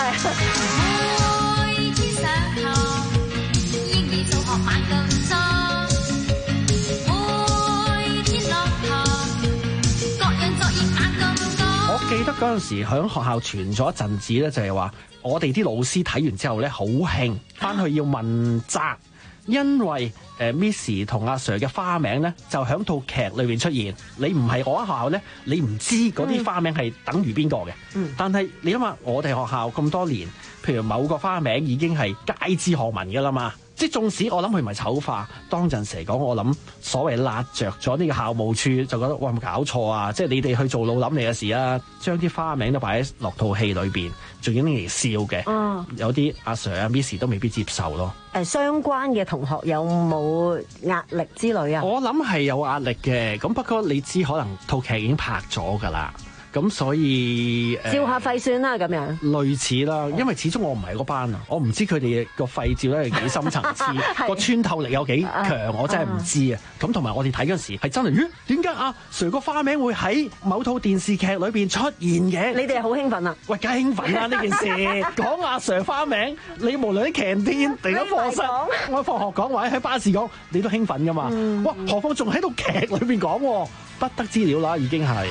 我記得嗰陣時喺學校傳咗一陣子咧，就係話我哋啲老師睇完之後咧，好興翻去要問責，因為誒 Miss 同阿 Sir 嘅花名咧就喺套劇裏邊出現。你唔係我喺學校咧，你唔知嗰啲花名係等於邊個嘅。嗯，但係你諗下，我哋學校咁多年，譬如某個花名已經係街知巷聞㗎啦嘛。即係縱使我諗佢唔係醜化，當陣時嚟講，我諗所謂辣着咗呢個校務處，就覺得哇，有冇搞錯啊！即係你哋去做老諗你嘅事啊，將啲花名都擺喺落套戲裏邊，仲要拎嚟笑嘅。哦，有啲阿 Sir 阿 Miss 都未必接受咯。 誒，相關嘅同學有冇壓力之類啊？ 我諗係有壓力嘅，咁不過你知可能套劇已經拍咗㗎啦。咁所以誒， 照下肺算啦，咁樣類似啦，因為始終我唔係嗰班啊，我唔知佢哋個肺照咧係幾深層次，個穿透力有幾強，我真係唔知啊。咁同埋我哋睇嗰陣時係真係，咦？點解阿 Sir 個花名會喺某套電視劇裏邊出現嘅？ 你哋係好興奮啊！ 喂，梗係興奮啦！呢件事講阿 Sir 花名，你無論喺 canteen 定喺課室，我喺放學講或者喺巴士講，你都興奮噶嘛？哇！何況仲喺套劇裏邊講，不得之了啦，已經係。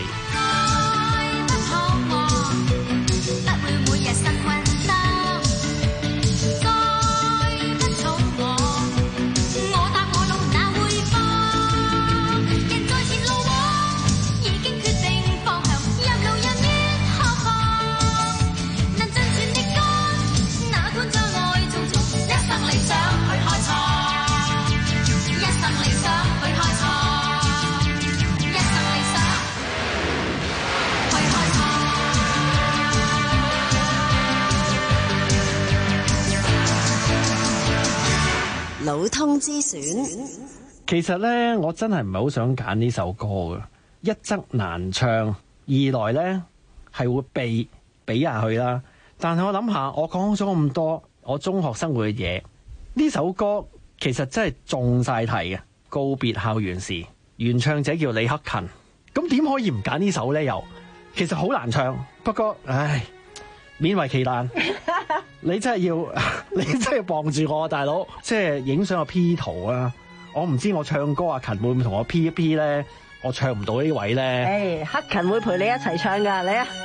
中之選。 其實呢，我真係唔係好想揀呢首歌嘅，一則難唱，二來呢係會避比下去啦。但係我諗下，我講咗咁多我中學生活嘅嘢，呢首歌其實真係中晒題嘅。告別校園時，原唱者叫李克勤，咁點可以唔揀呢首呢？又其實好難唱，不過唉，勉為其難。你真係要，你真係傍住我，大佬，即係影相個 P 圖啊！我唔知我唱歌阿勤會唔會同我 P 一 P 咧？我唱唔到呢位咧。誒，克勤會陪你一齊唱噶，你啊！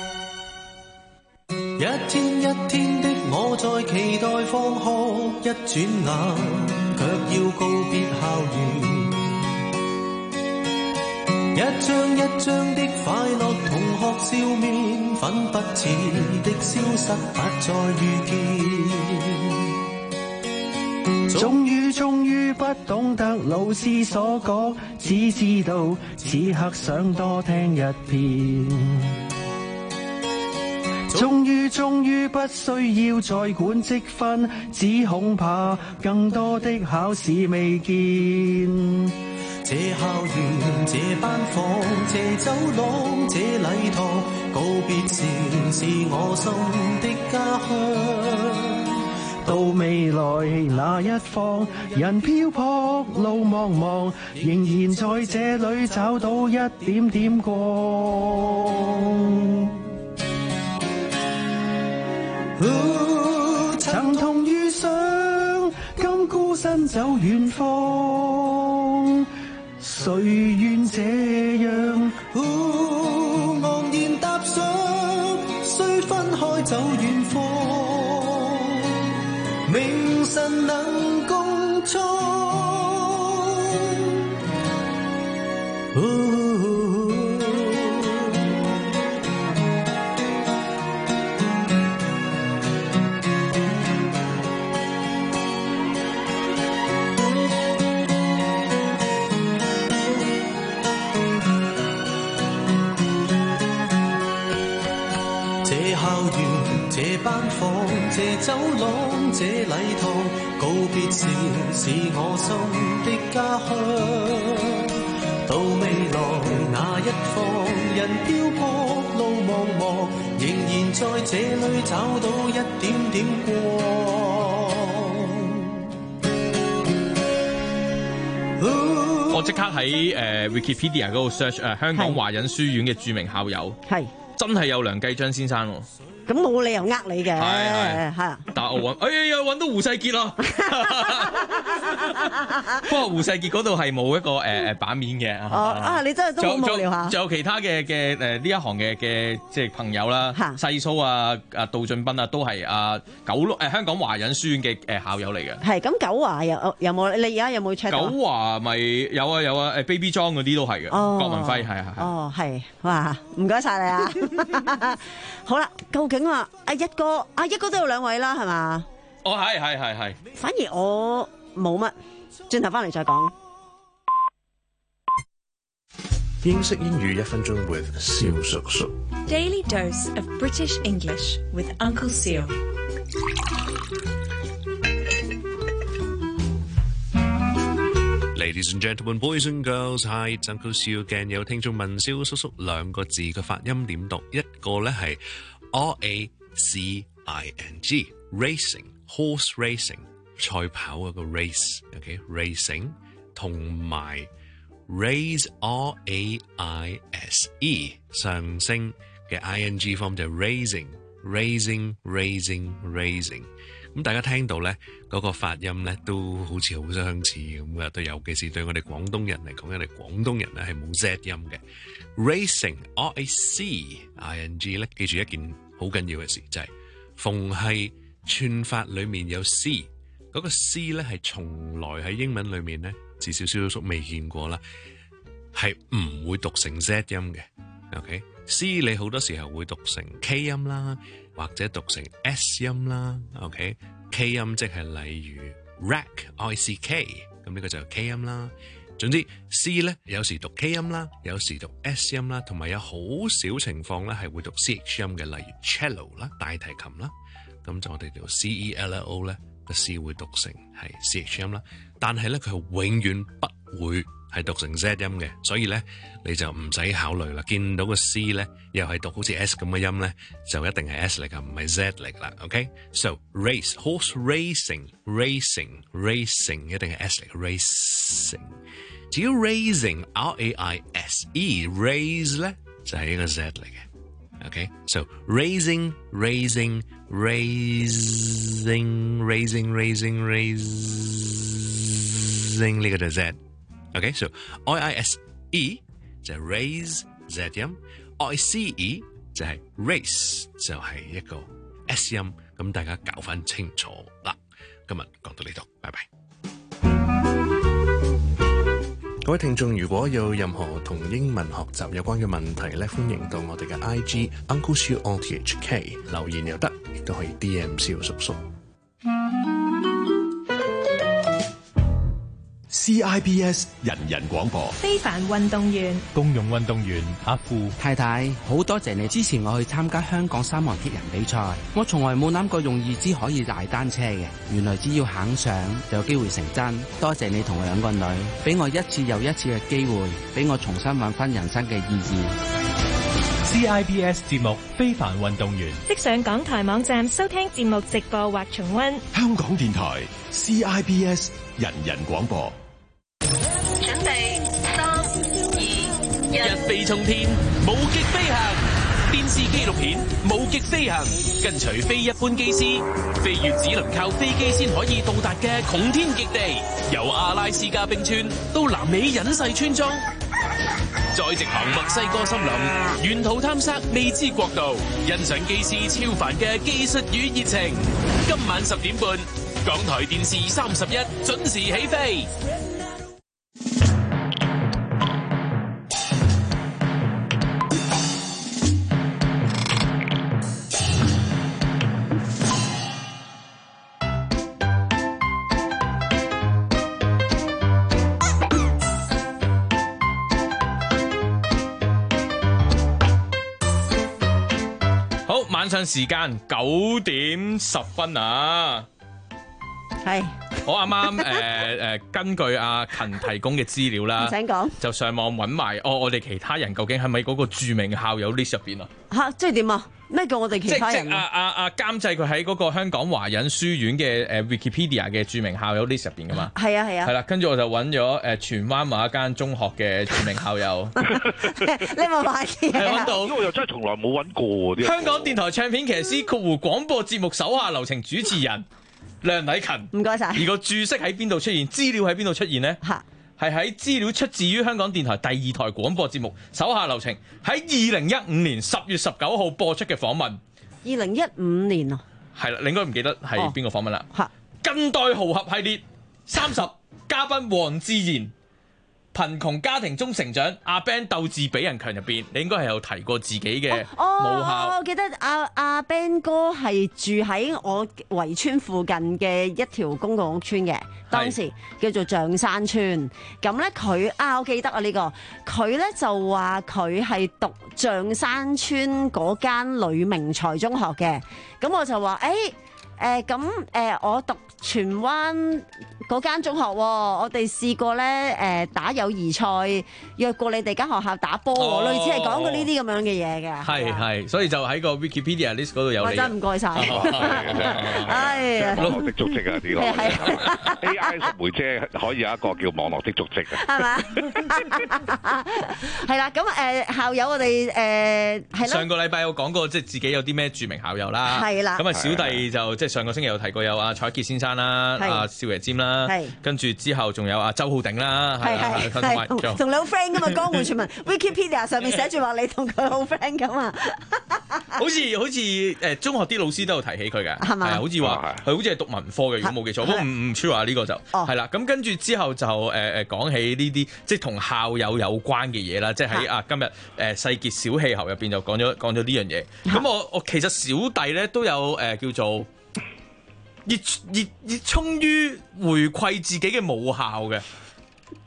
一天一天的我在期待放學，一轉眼卻要告別校園。一張一張的快樂同學笑面，粉不似的消失，不再遇見。 終於終於不懂得老師所講，只知道此刻想多聽一遍。終於終於不需要再管積分，只恐怕更多的考試未見。 這校園，這班房，這走廊，這禮堂，告別時是我心的家鄉。 到未來那一方，人漂泊路茫茫，仍然在這裏找到一點點光。哦，曾同遇上，今孤身走遠方，誰願這樣？ 哦，昂然踏上，雖分開走遠方，明晨能共創。哦這走廊，這禮堂，告別時是我心的家鄉。到未來那一方，人漂泊路茫茫，仍然在這裏找到一點點光。 我即刻喺誒、呃、Wikipedia 嗰度 search 誒、呃、香港華仁書院嘅著名校友，係真係有梁繼章先生喎。 咁冇理由呃你嘅， 係係。但係我揾，哎呀揾到胡世傑咯。不過胡世傑嗰度係冇一個誒誒版面嘅。 哦啊，你真係都好無聊嚇。 仲有其他嘅嘅誒呢一行嘅嘅即係朋友啦，細蘇啊啊杜俊斌啊，都係啊九龍誒香港華仁書院嘅誒校友嚟嘅。係咁九華有有冇？你而家有冇 check 到？九華咪有啊有啊誒 Baby John 嗰啲都係嘅。哦，郭文輝係係係。哦係，哇唔該曬你啊。好啦，究竟啊阿一哥阿一哥都有兩位啦係嘛？ 哦係係係係。 反而我冇乜，轉頭翻嚟再講。 英式英語一分鐘 with 蕭叔叔。 Daily dose of British English with Uncle Seal。 Ladies and gentlemen, boys and girls, hi, it's Uncle Seal again。有聽眾問蕭叔叔兩個字嘅發音點讀？一個咧係 R A C I N G，racing horse racing 賽跑嗰個 race，OK racing， 同埋 raise R A I S E 上升嘅 I N G form 就係 raising，raising raising raising。咁大家聽到咧嗰個發音咧都好似好相似咁嘅，對，尤其是對我哋廣東人嚟講，我哋廣東人咧係冇 Z 音嘅。Racing R A C I N G 咧，記住一件好緊要嘅事，就係逢係串法裡面有 C， 嗰個 C 咧係從來喺英文裡面咧，至少蕭叔叔未見過啦，係唔會讀成 Z 音嘅。OK，C 你好多時候會讀成 K 音啦。或者讀成 S 音啦 ，OK，K 音即係例如 rack，R A C K， 咁呢個就係 K 音啦。總之 C 咧有時讀 K 音啦，有時讀 S 音啦，同埋有好少情況咧係會讀 C H 音嘅，例如 cello 啦，大提琴啦，咁就我哋叫 C E L L O 咧個 C 會讀成係 C H 音啦，但係咧佢係永遠不會係讀成 Z 音嘅，所以咧你就唔使考慮啦。見到個 C 咧又係讀好似 S 咁嘅音咧，就一定係 S 嚟㗎，唔係 Z 嚟啦。OK，so race horse racing racing racing 一定係 S 嚟嘅 racing。至於 raising R A I S E raise 咧就係一個 Z 嚟嘅。OK，so raising raising raising raising raising raising 呢個就係 Z。OK，so I I S E 就係 raise Z 音 ，I C E 就係 race 就係一個 S 音，咁大家搞翻清楚啦。今日講到呢度，拜拜。各位聽眾，如果有任何同英文學習有關嘅問題咧，歡迎到我哋嘅 I G Uncle Siu O T H K 留言又得，亦都可以 D M 蕭叔叔。 C I B S 人人廣播， 非凡運動員， 公用運動員阿富太太，好多謝你支持我去參加香港三項鐵人比賽。我從來冇諗過用義肢可以踩單車嘅，原來只要肯上就有機會成真。多謝你同我兩個女，俾我一次又一次嘅機會，俾我重新揾翻人生嘅意義。 C I B S 節目《非凡運動員》， 即上港台網站收聽節目直播或重溫。 香港電台 C I B S 人人廣播。 準備三二一， 一飛沖天，無極飛行。電視紀錄片《無極飛行》，跟隨非一般機師飛越只能靠飛機先可以到達嘅窮天極地，由阿拉斯加冰川到南美隱世村莊，再直航墨西哥森林，沿途探索未知國度，欣賞機師超凡嘅技術與熱情。今晚十點半，港台電視三十一準時起飛。 晚上時間九點十分啊， 係我啱啱誒誒根據阿勤提供嘅資料啦， 唔請講， 就上網揾埋哦，我哋其他人究竟係咪嗰個著名校友 list 入邊啊？ 吓，即係點啊？咩叫我哋其他人？ 即係阿阿阿監製佢喺嗰個香港華仁書院嘅誒 Wikipedia 嘅著名校友 list 入邊噶嘛？係啊係啊。係啦，跟住我就揾咗誒荃灣某一間中學嘅著名校友。 你咪話嘢啊？ 喺度， 因為我又真係從來冇揾過啲。 香港電台唱片騎師括弧廣播節目手下留情主持人梁禮勤。唔該晒。而個注釋喺邊度出現？資料喺邊度出現呢？嚇。係喺資料出自於香港電台第二台廣播節目手下留情喺二零一五年十月十九號播出嘅訪問。 二零一五年啊， 係啦，你應該唔記得係邊個訪問啦。 嚇、哦， 近代豪俠系列三十嘉賓黃智賢，貧窮家庭中成長，阿 Ben 鬥智比人強入邊，你應該係有提過自己嘅母校。 哦，我記得阿阿 Ben 哥係住喺我圍村附近嘅一條公共屋村嘅，當時叫做象山村。咁咧佢啊，我記得啊呢、呢個，佢咧就話佢係讀象山村嗰間呂明才中學嘅。咁我就話誒。誒咁誒，我讀荃灣嗰間中學喎，我哋試過咧誒、呃、打友誼賽，約過你哋間學校打波喎，哦、類似係講過呢啲咁樣嘅嘢嘅。係係，所以就喺個 Wikipedia list 嗰度有你。真唔該晒。 哎呀， 網絡的足跡啊啲咯。A I 淑梅姐可以有一個叫網絡的足跡啊。係嘛？ 係啦，咁誒、呃、校友我哋誒係啦。 上個禮拜有講過，即係自己有啲咩著名校友啦。係啦。咁啊，小弟就即係上個星期有提過有阿蔡傑先生啦，阿少爺占啦，跟住之後仲有阿周浩鼎啦，係係係， 同你好 friend 噶嘛？江湖傳聞 Wikipedia 上面寫住話你同佢好 friend 咁啊， 好似好似誒中學啲老師都有提起佢嘅，係咪？好似話佢好似係讀文科嘅，如果冇記錯，不過唔唔 sure 啊呢個就係啦。咁跟住之後就誒誒講起呢啲即係同校友有關嘅嘢啦，即係喺啊今日誒世傑小氣候入邊就講咗講咗呢樣嘢。咁我我其實小弟咧都有誒叫做。熱熱熱衷於回饋自己嘅母校嘅，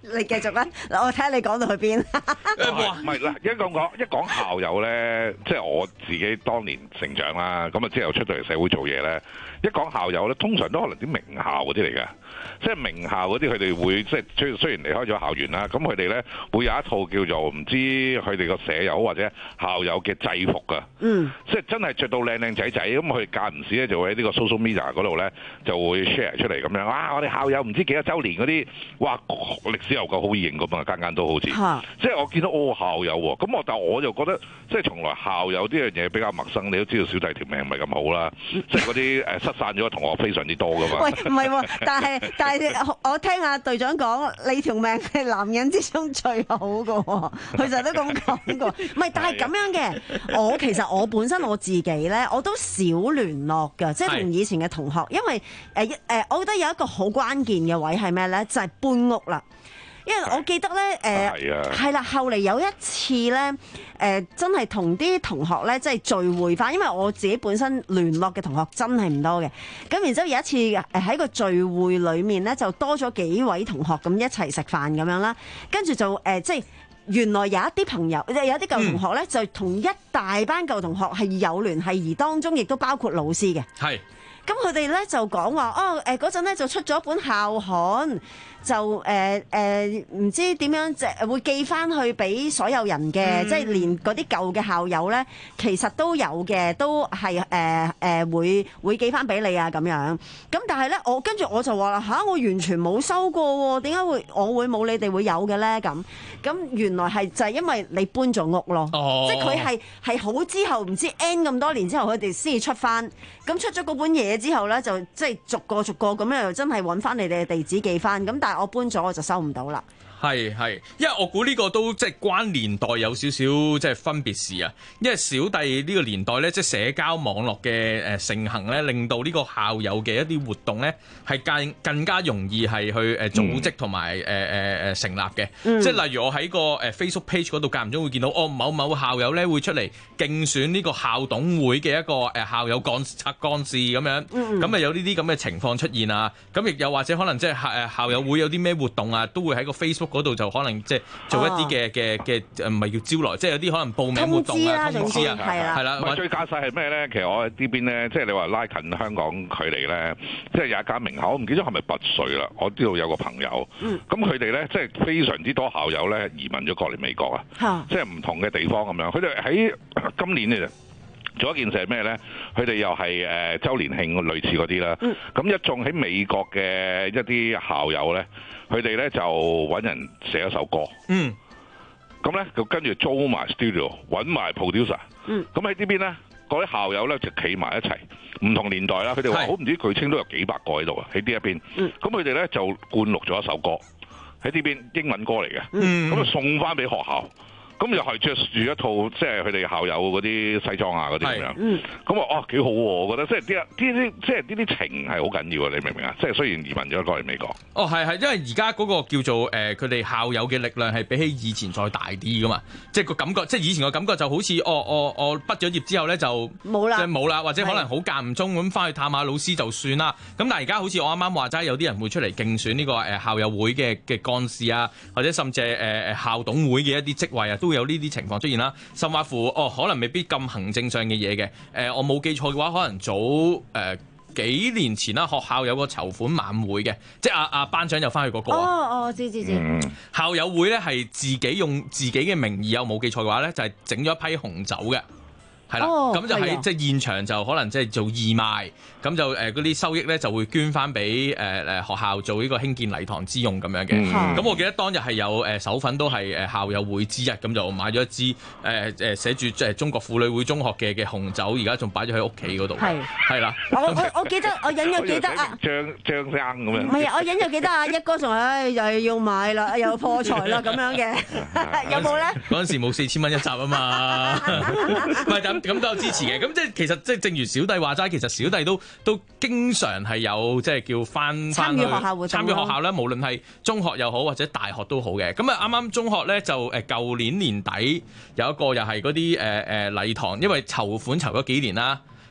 你繼續啦，我睇下你講到去邊。 唔係嗱，一講講一講校友咧，即係我自己當年成長啦，咁啊之後出到嚟社會做嘢咧，一講校友咧，通常都可能啲名校嗰啲嚟嘅，即係名校嗰啲佢哋會即係雖雖然離開咗校園啦，咁佢哋咧會有一套叫做唔知佢哋個舍友或者校友嘅制服㗎，嗯，即係真係着到靚靚仔仔，咁佢間唔時咧就會喺呢個 social media 嗰度咧就會 share 出嚟咁樣，啊我哋校友唔知幾多週年嗰啲，哇歷史悠久好型咁啊，間間都好似，即係我見到哦校友喎，咁我但我就覺得即係從來校友呢樣嘢比較陌生，你都知道小弟條命唔係咁好啦，即係嗰啲誒失散咗嘅同學非常之多噶嘛。 喂，唔係喎，但係但係我聽阿隊長講，你條命係男人之中最好噶喎，佢成日都咁講過。唔係，但係咁樣嘅，我其實我本身我自己咧，我都少聯絡㗎，即係同以前嘅同學，因為誒誒、呃，我覺得有一個好關鍵嘅位係咩咧，就係、是、搬屋啦。因為我記得咧，誒係啦，後嚟有一次咧，誒、呃、真係同啲同學咧，即係聚會返，因為我自己本身聯絡嘅同學真係唔多嘅。咁然之後有一次誒喺個聚會裡面咧，就多咗幾位同學咁一齊食飯咁樣啦，跟住就誒、呃、即係原來有一啲朋友，有啲舊同學咧，就同一大班舊同學係有聯繫，而當中亦都包括老師嘅。係。咁佢哋咧就講話，哦誒嗰陣咧就出咗一本校刊。就誒誒唔知點樣即係會寄翻去俾所有人嘅，嗯、即係連嗰啲舊嘅校友咧，其實都有嘅，都係誒誒會會寄翻俾你啊咁樣。咁但係咧，我跟住我就話啦嚇，我完全冇收過喎，點解會我會冇你哋會有嘅咧？咁咁原來係就係因為你搬咗屋咯，哦、即係佢係係好之後唔知 N 咁多年之後，佢哋先至出翻。咁出咗嗰本嘢之後咧，就即係逐個逐個咁樣，又真係揾翻你哋嘅地址寄翻。咁但係我搬咗我就收唔到啦。 係係，因為我估呢個都即係關年代有少少即係分別事啊。因為小弟呢個年代咧，即係社交網絡嘅誒盛行咧，令到呢個校友嘅一啲活動咧係更更加容易係去誒組織同埋誒誒誒成立嘅。嗯、即係例如我喺個誒 Facebook page 嗰度間唔中會見到，哦某某校友咧會出嚟競選呢個校董會嘅一個誒校友幹察幹事咁樣，咁啊、嗯、有呢啲咁嘅情況出現啊。咁亦又或者可能即係誒校友會有啲咩活動啊，都會喺個 Facebook嗰度就可能即係做一啲嘅嘅嘅唔係叫招來，即係有啲可能報名活動啊、通知啊，係啦。 唔係最架勢係咩咧？其實我喺呢邊咧，即係你話拉近香港距離咧，即係有一間名校，我唔記得係咪拔萃啦。我知道有個朋友，咁佢哋咧即係非常之多校友咧移民咗過嚟美國啊，即係唔同嘅地方咁樣。佢哋喺今年咧做一件事係咩咧？佢哋又係誒週年慶類似嗰啲啦。咁、嗯、一眾喺美國嘅一啲校友咧，佢哋咧就揾人寫一首歌。嗯。咁咧就跟住租埋 studio， 揾埋 producer。嗯。咁喺呢邊咧，嗰啲校友咧就企埋一齊，唔同年代啦。佢哋話好唔知據稱都有幾百個喺度啊，喺呢一邊。嗯。咁佢哋咧就灌錄咗一首歌喺呢邊英文歌嚟嘅。嗯。咁就送翻俾學校。咁又係着住一套即係佢哋校友嗰啲西裝啊嗰啲咁樣，咁啊哦幾好喎！我覺得即係啲啲即係呢啲情係好緊要啊！你明唔明啊？即係雖然移民咗過嚟美國， 哦係係，因為而家嗰個叫做誒佢哋校友嘅力量係比起以前再大啲噶嘛，即係個感覺，即係以前個感覺就好似哦哦我畢咗業之後咧就冇啦，即係冇啦，或者可能好間唔中咁翻去探下老師就算啦。咁但係而家好似我啱啱話齋，有啲人會出嚟競選呢個誒校友會嘅嘅幹事啊，或者甚至係誒誒校董會嘅一啲職位啊，都會有呢啲情況出現啦。甚或乎哦，可能未必咁行政上嘅嘢嘅。誒、呃，我冇記錯嘅話，可能早誒、呃、幾年前啦，學校有個籌款晚會嘅，即係阿阿班長又翻去嗰、那個。 哦哦，知知知。嗯、 校友會咧係自己用自己嘅名義，有冇記錯嘅話咧，就係整咗一批紅酒嘅。係啦，咁、哦、就喺即係現場就可能即係做義賣，咁就誒嗰啲收益咧就會捐翻俾誒誒學校做呢個興建禮堂之用咁樣嘅。咁、嗯、我記得當日係有誒手粉都係誒校友會之一，咁就買咗一支誒誒寫住誒中國婦女會中學嘅嘅紅酒，而家仲擺咗喺屋企嗰度。係係啦， 我我我記得我隱約記得啊， 張張生咁樣。 唔係啊，我隱約記得啊，一哥仲係又係要買啦，又破財啦咁樣嘅，有冇咧？ 嗰陣時冇四千蚊一集啊嘛，唔係咁。咁都有支持嘅，咁即係其實即係正如小弟話齋，其實小弟都都經常係有即係叫翻翻去參與學校活動，參與學校咧，無論係中學又好或者大學都好嘅。咁啊啱啱中學咧就誒舊、呃、年年底有一個又係嗰啲誒誒禮堂，因為籌款籌咗幾年啦。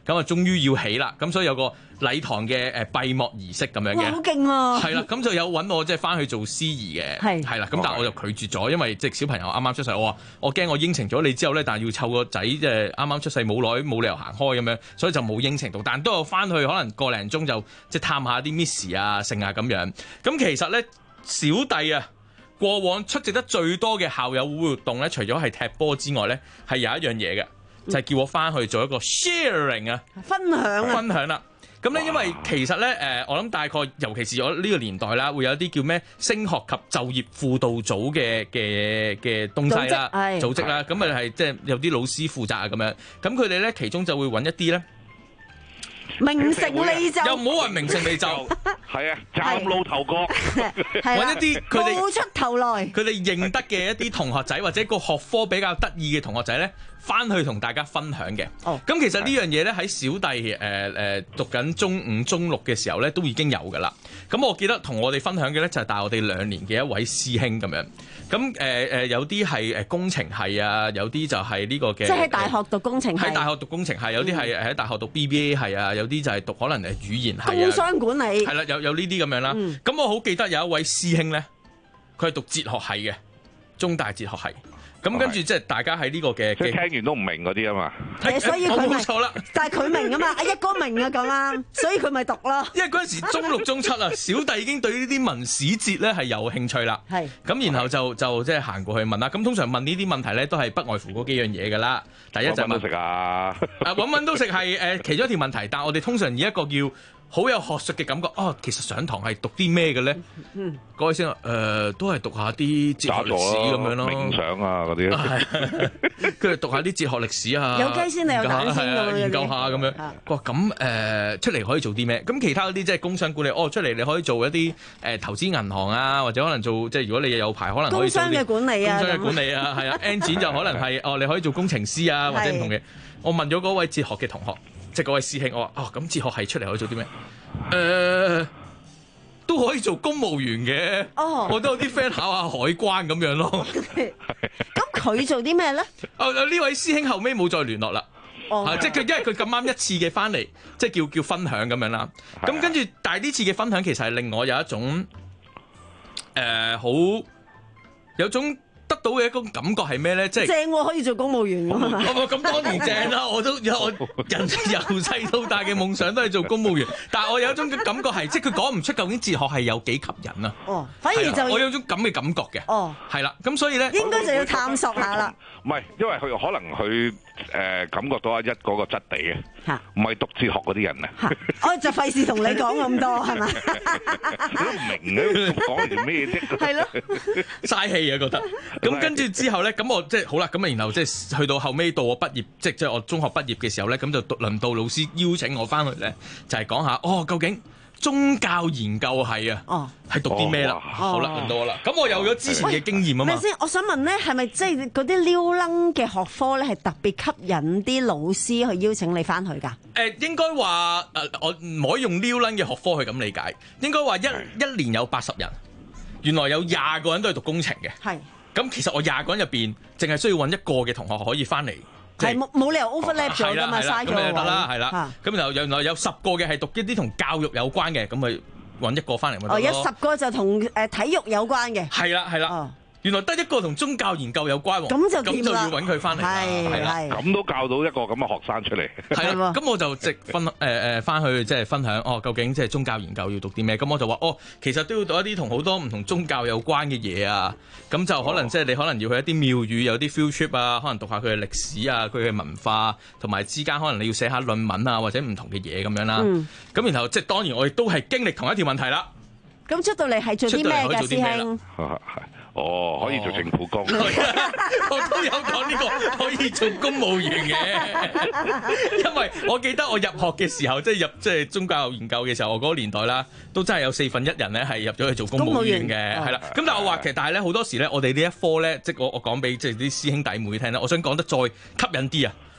咁啊終於要起啦，咁所以有個禮堂嘅誒閉幕儀式咁樣嘅。 哇，好勁啊！ 係啦，咁就有揾我即係翻去做司儀嘅，係係啦，咁但係我就拒絕咗，因為即係小朋友啱啱出世，我話我驚我應承咗你之後咧，但係要湊個仔即係啱啱出世冇耐，冇理由行開咁樣，所以就冇應承到，但都有翻去可能個零鐘就即係探下啲 miss 啊、剩啊咁樣。咁其實咧，小弟啊，過往出席得最多嘅校友會活動咧，除咗係踢波之外咧，係有一樣嘢嘅，就係叫我翻去做一個 sharing 啊， 分享啊， 分享啦。咁咧，因為其實咧，誒，我諗大概，尤其是我呢個年代啦，會有啲叫咩升學及就業輔導組嘅嘅嘅東西啦，組織啦，咁啊係即係有啲老師負責啊咁樣，咁佢哋咧其中就會揾一啲咧名成利就， 又唔好話名成利就， 係啊，嶄露頭角， 揾一啲佢哋冒出頭來， 佢哋認得嘅一啲同學仔或者個學科比較得意嘅同學仔咧，翻去同大家分享嘅。哦，咁其實呢樣嘢咧喺小弟誒誒、呃、讀緊中五、中六嘅時候咧都已經有㗎啦。咁我記得同我哋分享嘅咧就係大我哋兩年嘅一位師兄咁樣。咁誒誒有啲係誒工程系啊，有啲就係呢個嘅。 即係喺大學讀工程系。喺大學讀工程系，有啲係喺大學讀 B B A 系啊，有啲就係讀可能誒語言系啊。 工商管理。 係啦，有有呢啲咁樣啦。咁、嗯、我好記得有一位師兄咧，佢係讀哲學系嘅，中大哲學系。咁跟住即係大家喺呢個嘅， 即係聽完都唔明嗰啲啊嘛。 係，所以佢冇錯啦。 但係佢明啊嘛，阿一哥明啊咁啱，所以佢咪讀咯。 因為嗰陣時中六中七啊，小弟已經對呢啲文史哲咧係有興趣啦。係。咁然後就就即係行過去問啦。咁通常問呢啲問題咧，都係不外乎嗰幾樣嘢㗎啦。第一就問。揾揾食啊！誒揾揾都食係誒其中一條問題，但係我哋通常以一個叫好有學術嘅感覺，哦，其實上堂係讀啲咩嘅咧？嗯，各位先啊，誒，都係讀下啲哲學歷史咁樣咯， 冥想啊嗰啲， 係，跟住讀下啲哲學歷史啊， 有雞先定有蛋先咁樣， 研究下咁樣。哇，咁誒出嚟可以做啲咩？咁其他嗰啲即係工商管理，哦，出嚟你可以做一啲誒投資銀行啊，或者可能做即係如果你有牌，可能可以做工商嘅管理啊， 工商嘅管理啊，係啊，engine 就可能係哦，你可以做工程師啊，或者唔同嘅。我問咗嗰位哲學嘅同學。即係嗰位師兄，我話哦，咁哲學系出嚟可以做啲咩？誒、呃，都可以做公務員嘅。哦，我都有啲 friend 考下海關咁樣咯。 咁佢做啲咩咧？ 哦，呢位師兄後尾冇再聯絡啦。哦，啊、即係佢，因為佢咁啱一次嘅翻嚟，即係叫叫分享咁樣啦。咁跟住，但係呢次嘅分享其實係令我有一種誒好、呃、有種。得到嘅一種感覺係咩咧？即係正喎，可以做公務員㗎嘛？ 咁當然正啦！我都有我人由細到大嘅夢想都係做公務員，但係我有一種嘅感覺係，即係佢講唔出究竟哲學係有幾吸引啊！ 哦，反而就我有種咁嘅感覺嘅。哦，係啦，咁所以咧， 應該就要探索下啦。 唔係，因為佢可能佢誒、呃、感覺到阿一嗰個質地嘅，唔係讀哲學嗰啲人啊。 我就費事同你講咁多係嘛？ 你都唔明嘅，講條咩啫？係咯， 嘥氣啊覺得。咁跟住之後咧，咁我即係好啦，咁啊，然後即係去到後尾到我畢業，即係即係我中學畢業嘅時候咧，咁就輪到老師邀請我翻去咧，就係、是、講下哦，究竟宗教研究系啊，哦，係讀啲咩啦？好啦，輪到我啦。咁我有咗之前嘅經驗啊嘛。 咪先，我想問咧，係咪即係嗰啲撩楞嘅學科咧，係特別吸引啲老師去邀請你翻去㗎？誒、 呃，應該話誒、呃，我唔可以用撩楞嘅學科去咁理解。應該話一一年有八十人，原來有廿個人都係讀工程嘅。係。咁其實我廿個人入邊，淨係需要揾一個嘅同學可以翻嚟， 係冇冇理由 overlap 咗㗎嘛，嘥咗個位。咁就得啦， 係啦。咁然後原來有十個嘅係讀一啲同教育有關嘅，咁咪揾一個翻嚟咪得咯。 哦，有十個就同誒體育有關嘅。 係啦，係啦。哦。原來得一個同宗教研究有關喎， 咁就咁就要揾佢翻嚟，係啦， 咁都教到一個咁嘅學生出嚟， 係啦，咁我就即分誒誒翻去即係分享，哦，究竟即係宗教研究要讀啲咩？咁我就話，哦，其實都要讀一啲同好多唔同宗教有關嘅嘢啊，咁就可能即係你可能要去一啲廟宇有啲 field trip 啊，可能讀下佢嘅歷史啊，佢嘅文化，同埋之間可能你要寫下論文啊，或者唔同嘅嘢咁樣啦。咁、嗯、然後即係當然我亦都係經歷同一條問題啦。 咁出到嚟係做啲咩㗎，師兄？ 哦，可以做政府工， 我都有講呢個可以做公務員嘅，因為我記得我入學嘅時候，即係入即係宗教研究嘅時候，我嗰個年代啦，都真係有四分一人咧係入咗去做公務員嘅，係啦。咁但係我話其實，但係咧好多時咧，我哋呢一科咧，即係我我講俾即係啲師兄弟妹聽啦，我想講得再吸引啲啊！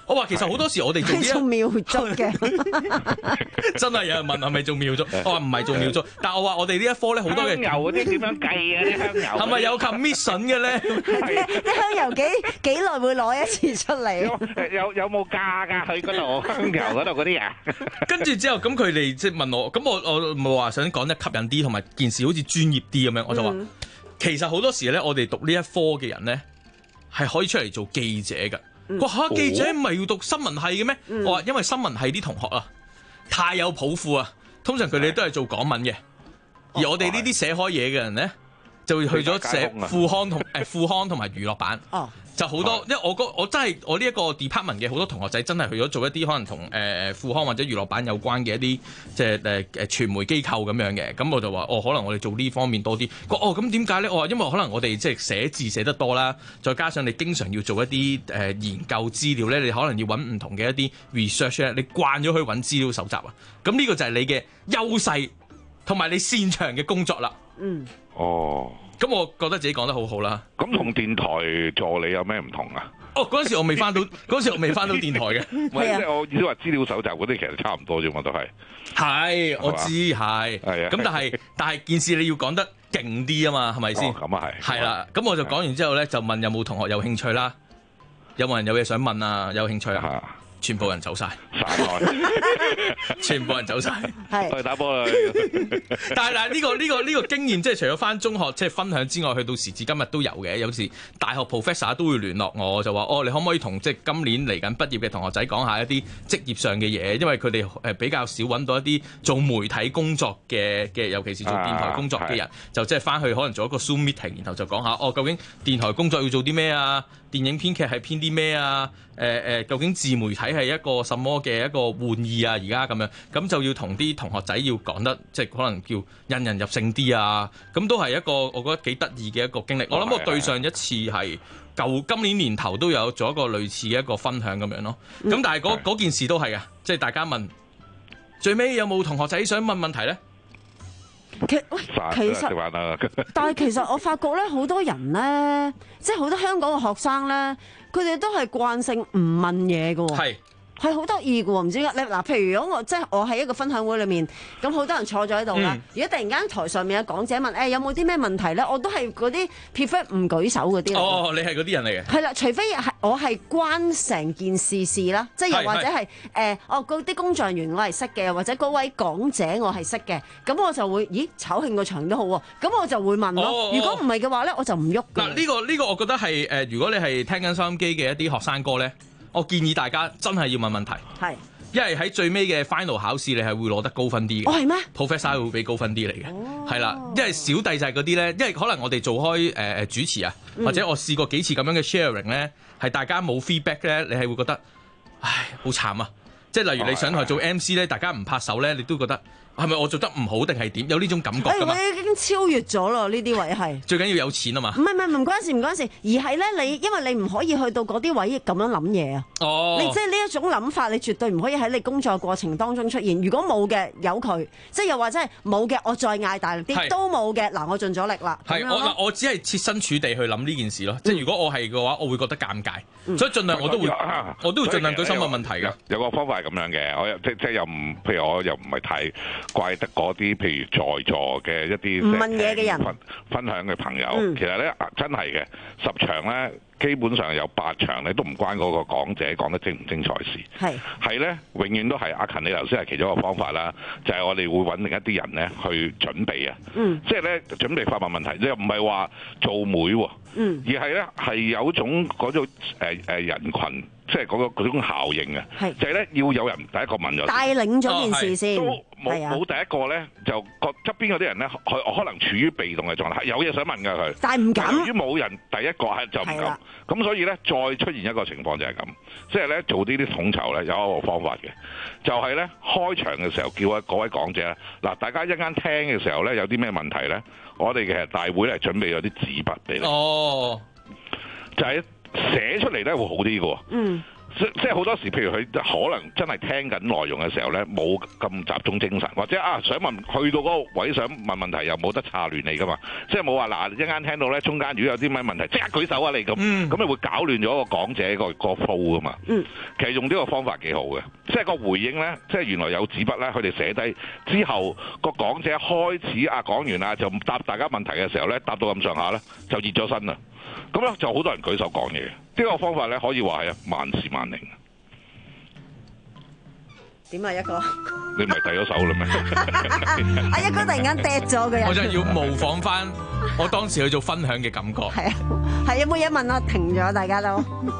我話其實好多時我哋做做廟祝嘅， 真係有人問係咪做廟祝？我話唔係做廟祝，但係我話我哋呢一科咧好多嘅香油嗰啲點樣計啊？啲香油係咪有 commission 嘅咧？ 啲香油幾幾耐會攞一次出嚟？ 有有冇價㗎？去嗰度香油嗰度嗰啲啊？ 跟住之後咁佢哋即係問我，咁我我冇話想講得吸引啲，同埋件事好似專業啲咁樣，我就話、嗯、其實好多時咧，我哋讀呢一科嘅人咧係可以出嚟做記者㗎。哇嚇！記者唔係要讀新聞系嘅咩？嗯、我話因為新聞系啲同學啊，太有抱負啊，通常佢哋都係做港聞嘅，而我哋呢啲寫開嘢嘅人咧，就會去咗寫副刊同誒副刊同埋娛樂版。哦，就好多，因為我我真係我呢一個 department 嘅好多同學仔真係去咗做一啲可能同誒誒副刊或者娛樂版有關嘅一啲即係誒誒傳媒機構咁樣嘅，咁我就話哦，可能我哋做呢方面多啲。哦，咁點解咧？我話因為可能我哋即係寫字寫得多啦，再加上你經常要做一啲誒、呃、研究資料咧，你可能要揾唔同嘅一啲 research 咧，你慣咗去揾資料搜集啊。咁呢個就係你嘅優勢同埋你擅長嘅工作啦。嗯。哦。咁我覺得自己講得好好啦。 咁同電台助理有咩唔同啊？ 哦，嗰陣時我未翻到，嗰陣時我未翻到電台嘅。 唔係，即係我意思話資料搜集嗰啲其實差唔多啫嘛，都係。 係，我知係。係啊。咁但係但係件事你要講得勁啲啊嘛，係咪先？ 咁啊係。係啦，咁我就講完之後咧，就問有冇同學有興趣啦？有冇人有嘢想問啊？有興趣啊？全部人走晒，全部人走晒， 係去打波啦。 但係但係呢個呢個呢個經驗，即係除咗翻中學即係分享之外，去到時至今日都有嘅。有時大學 professor 都會聯絡我，就話哦，你可唔可以同即係今年嚟緊畢業嘅同學仔講下一啲職業上嘅嘢？因為佢哋誒比較少揾到一啲做媒體工作嘅嘅，尤其是做電台工作嘅人，啊、就即係翻去可能做一個 Zoom meeting，然後就講下哦，究竟電台工作要做啲咩啊？電影編劇係編啲咩啊？誒、呃、誒，究竟自媒體係一個什麼嘅一個玩意啊？而家咁樣，咁就要同啲同學仔要講得即係可能叫引人入勝啲啊！咁都係一個我覺得幾得意嘅一個經歷。哦、我諗我對上一次係舊今年年頭都有做一個類似嘅一個分享咁樣咯。咁、嗯、但係嗰嗰件事都係嘅，即係大家問最尾有冇同學仔想問問題咧？ 其喂，其實，但係其實我發覺咧，好多人咧，即係好多香港嘅學生咧，佢哋都係慣性唔問嘢嘅喎。係。係好得意嘅喎，唔知點解？嗱，譬如如果我即係我喺一個分享會裏面，咁好多人坐咗喺度啦。嗯、如果突然間台上面嘅講者問誒、欸、有冇啲咩問題咧，我都係嗰啲 prefer 唔舉手嗰啲。 哦，你係嗰啲人嚟嘅。係啦，除非係我係關成件事事啦，即係又或者係誒、呃、哦嗰啲工作人員我係識嘅，或者嗰位講者我係識嘅，咁我就會咦炒興個場都好喎，咁我就會問咯。哦、如果唔係嘅話咧，我就唔喐。嗱， 呢個呢個我覺得係誒、呃，如果你係聽緊收音機嘅一啲學生哥咧。我建議大家真係要問問題，係，因為喺最尾嘅 final 考試，你係會攞得高分啲嘅。哦，係咩 ？Professor 會俾高分啲嚟嘅，係啦、哦。因為小弟就係嗰啲咧，因為可能我哋做開誒誒、呃、主持啊，或者我試過幾次咁樣嘅 sharing 咧，係大家冇 feedback 咧，你係會覺得，唉，好慘啊！即係例如你上台做 M C 咧，大家唔拍手咧，你都覺得。係咪我做得唔好定係點？有呢種感覺㗎嘛？ 我已經超越咗咯，呢啲位係最緊要有錢啊嘛！ 唔係唔係唔關事唔關事，而係咧你因為你唔可以去到嗰啲位咁樣諗嘢啊！哦，你即係呢一種諗法，你絕對唔可以喺你工作過程當中出現。如果冇嘅有佢，即係又或者係冇嘅，我再嗌大力啲都冇嘅。嗱，我盡咗力啦。係我嗱，我只係設身處地去諗呢件事咯。嗯、即係如果我係嘅話，我會覺得尷尬，嗯、所以盡量我都會，嗯、我都會盡量舉手問問題㗎。 有個方法係咁樣嘅，我即即係又唔，譬如我又唔係太怪得嗰啲。啲譬如在座嘅一啲唔問嘢嘅人分分享嘅朋友，嗯、其實咧真係嘅十場咧，基本上有八場咧都唔關嗰個講者講得精唔精彩事，係係咧永遠都係阿勤，你頭先係其中一個方法啦，就係、是、我哋會揾另一啲人咧去準備啊，嗯、即係咧準備發問問題，即係唔係話做媒喎，嗯、而係咧係有種嗰種誒誒人群。即係嗰個嗰種效應啊，就係咧要有人第一個問咗， 帶領咗件事先， 都冇冇第一個咧，就個側邊嗰啲人咧，佢可能處於被動嘅狀態，有嘢想問㗎佢， 但係唔敢。 由於冇人第一個係就唔敢，咁所以咧再出現一個情況就係咁，即係咧做呢啲統籌咧有一個方法嘅，就係咧開場嘅時候叫啊各位講者嗱，大家一間聽嘅時候咧有啲咩問題咧，我哋其實大會咧準備咗啲紙筆俾你，哦，就係。 寫出嚟咧會好啲嘅。嗯。即即係好多時，譬如佢可能真係聽緊內容嘅時候咧，冇咁集中精神，或者啊想問去到嗰個位想問問題又冇得岔亂你噶嘛，即係冇話嗱一陣間聽到咧中間如果有啲咩問題即刻舉手啊你咁，咁、嗯、你會搞亂咗個講者個個 flow 噶嘛。嗯，其實用呢個方法幾好嘅，即係個回應咧，即係原來有紙筆咧，佢哋寫低之後個講者開始啊講完啦就答大家問題嘅時候咧，答到咁上下咧就熱咗身啦。咁咧就好多人舉手講嘢，呢、這個方法咧可以話係啊萬事萬靈。 點啊一個？ 你咪遞咗手啦咩？ 阿一哥突然間跌咗嘅人， 我就要模仿翻我當時去做分享嘅感覺。 係啊，係有冇嘢問我？停咗，大家都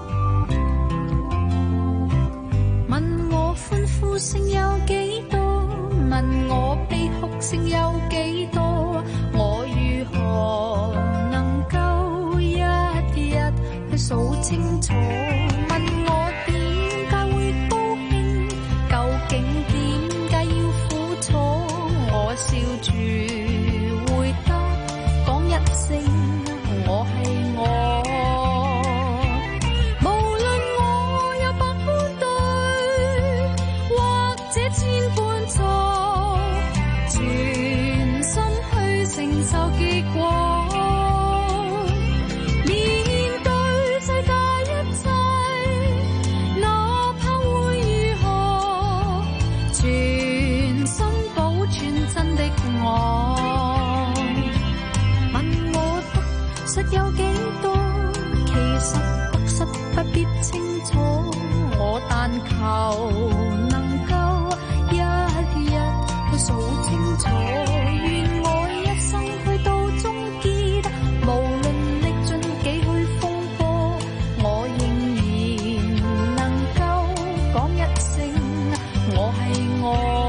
問我歡呼聲有幾多？問我悲哭聲有幾多？我如何能夠一日去數清楚？問我點解會高興？究竟點解要苦楚？我笑住回答，講一聲我係我。無論我有百般對，或者千般錯，全心去承受結果。有幾多？其實得失不必清楚，我但求能夠一日去數清楚，願我一生去到終結，無論歷盡幾許風波，我仍然能夠講一聲我係我。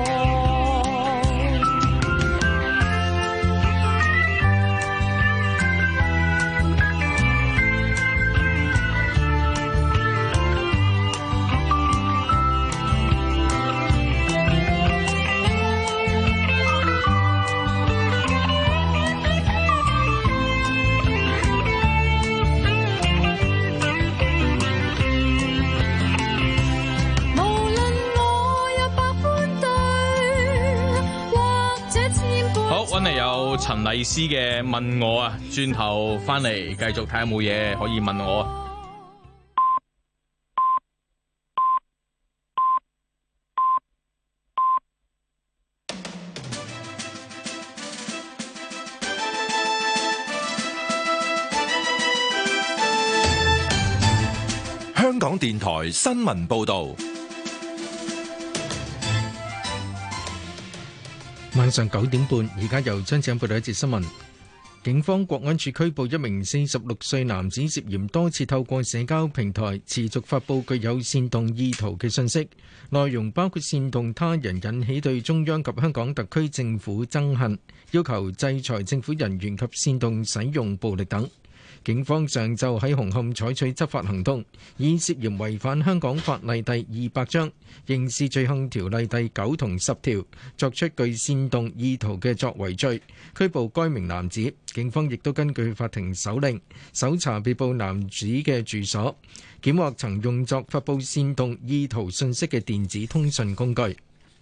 真係有陳麗斯嘅問我啊，轉頭翻嚟繼續睇下有冇嘢可以問我啊。 香港電台新聞報道。 晚上九點半，而家由張子欣報道一節新聞。警方國安處拘捕一名四十六歲男子，涉嫌多次透過社交平台持續發布具有煽動意圖嘅信息，內容包括煽動他人引起對中央及香港特區政府憎恨，要求制裁政府人員及煽動使用暴力等。警方上晝喺紅磡採取執法行動，以涉嫌違反香港法例第二百章刑事罪行條例第九同十條，作出具煽動意圖嘅作為罪，拘捕該名男子。警方亦都根據法庭手令，搜查被捕男子嘅住所，檢獲曾用作發布煽動意圖信息嘅電子通訊工具。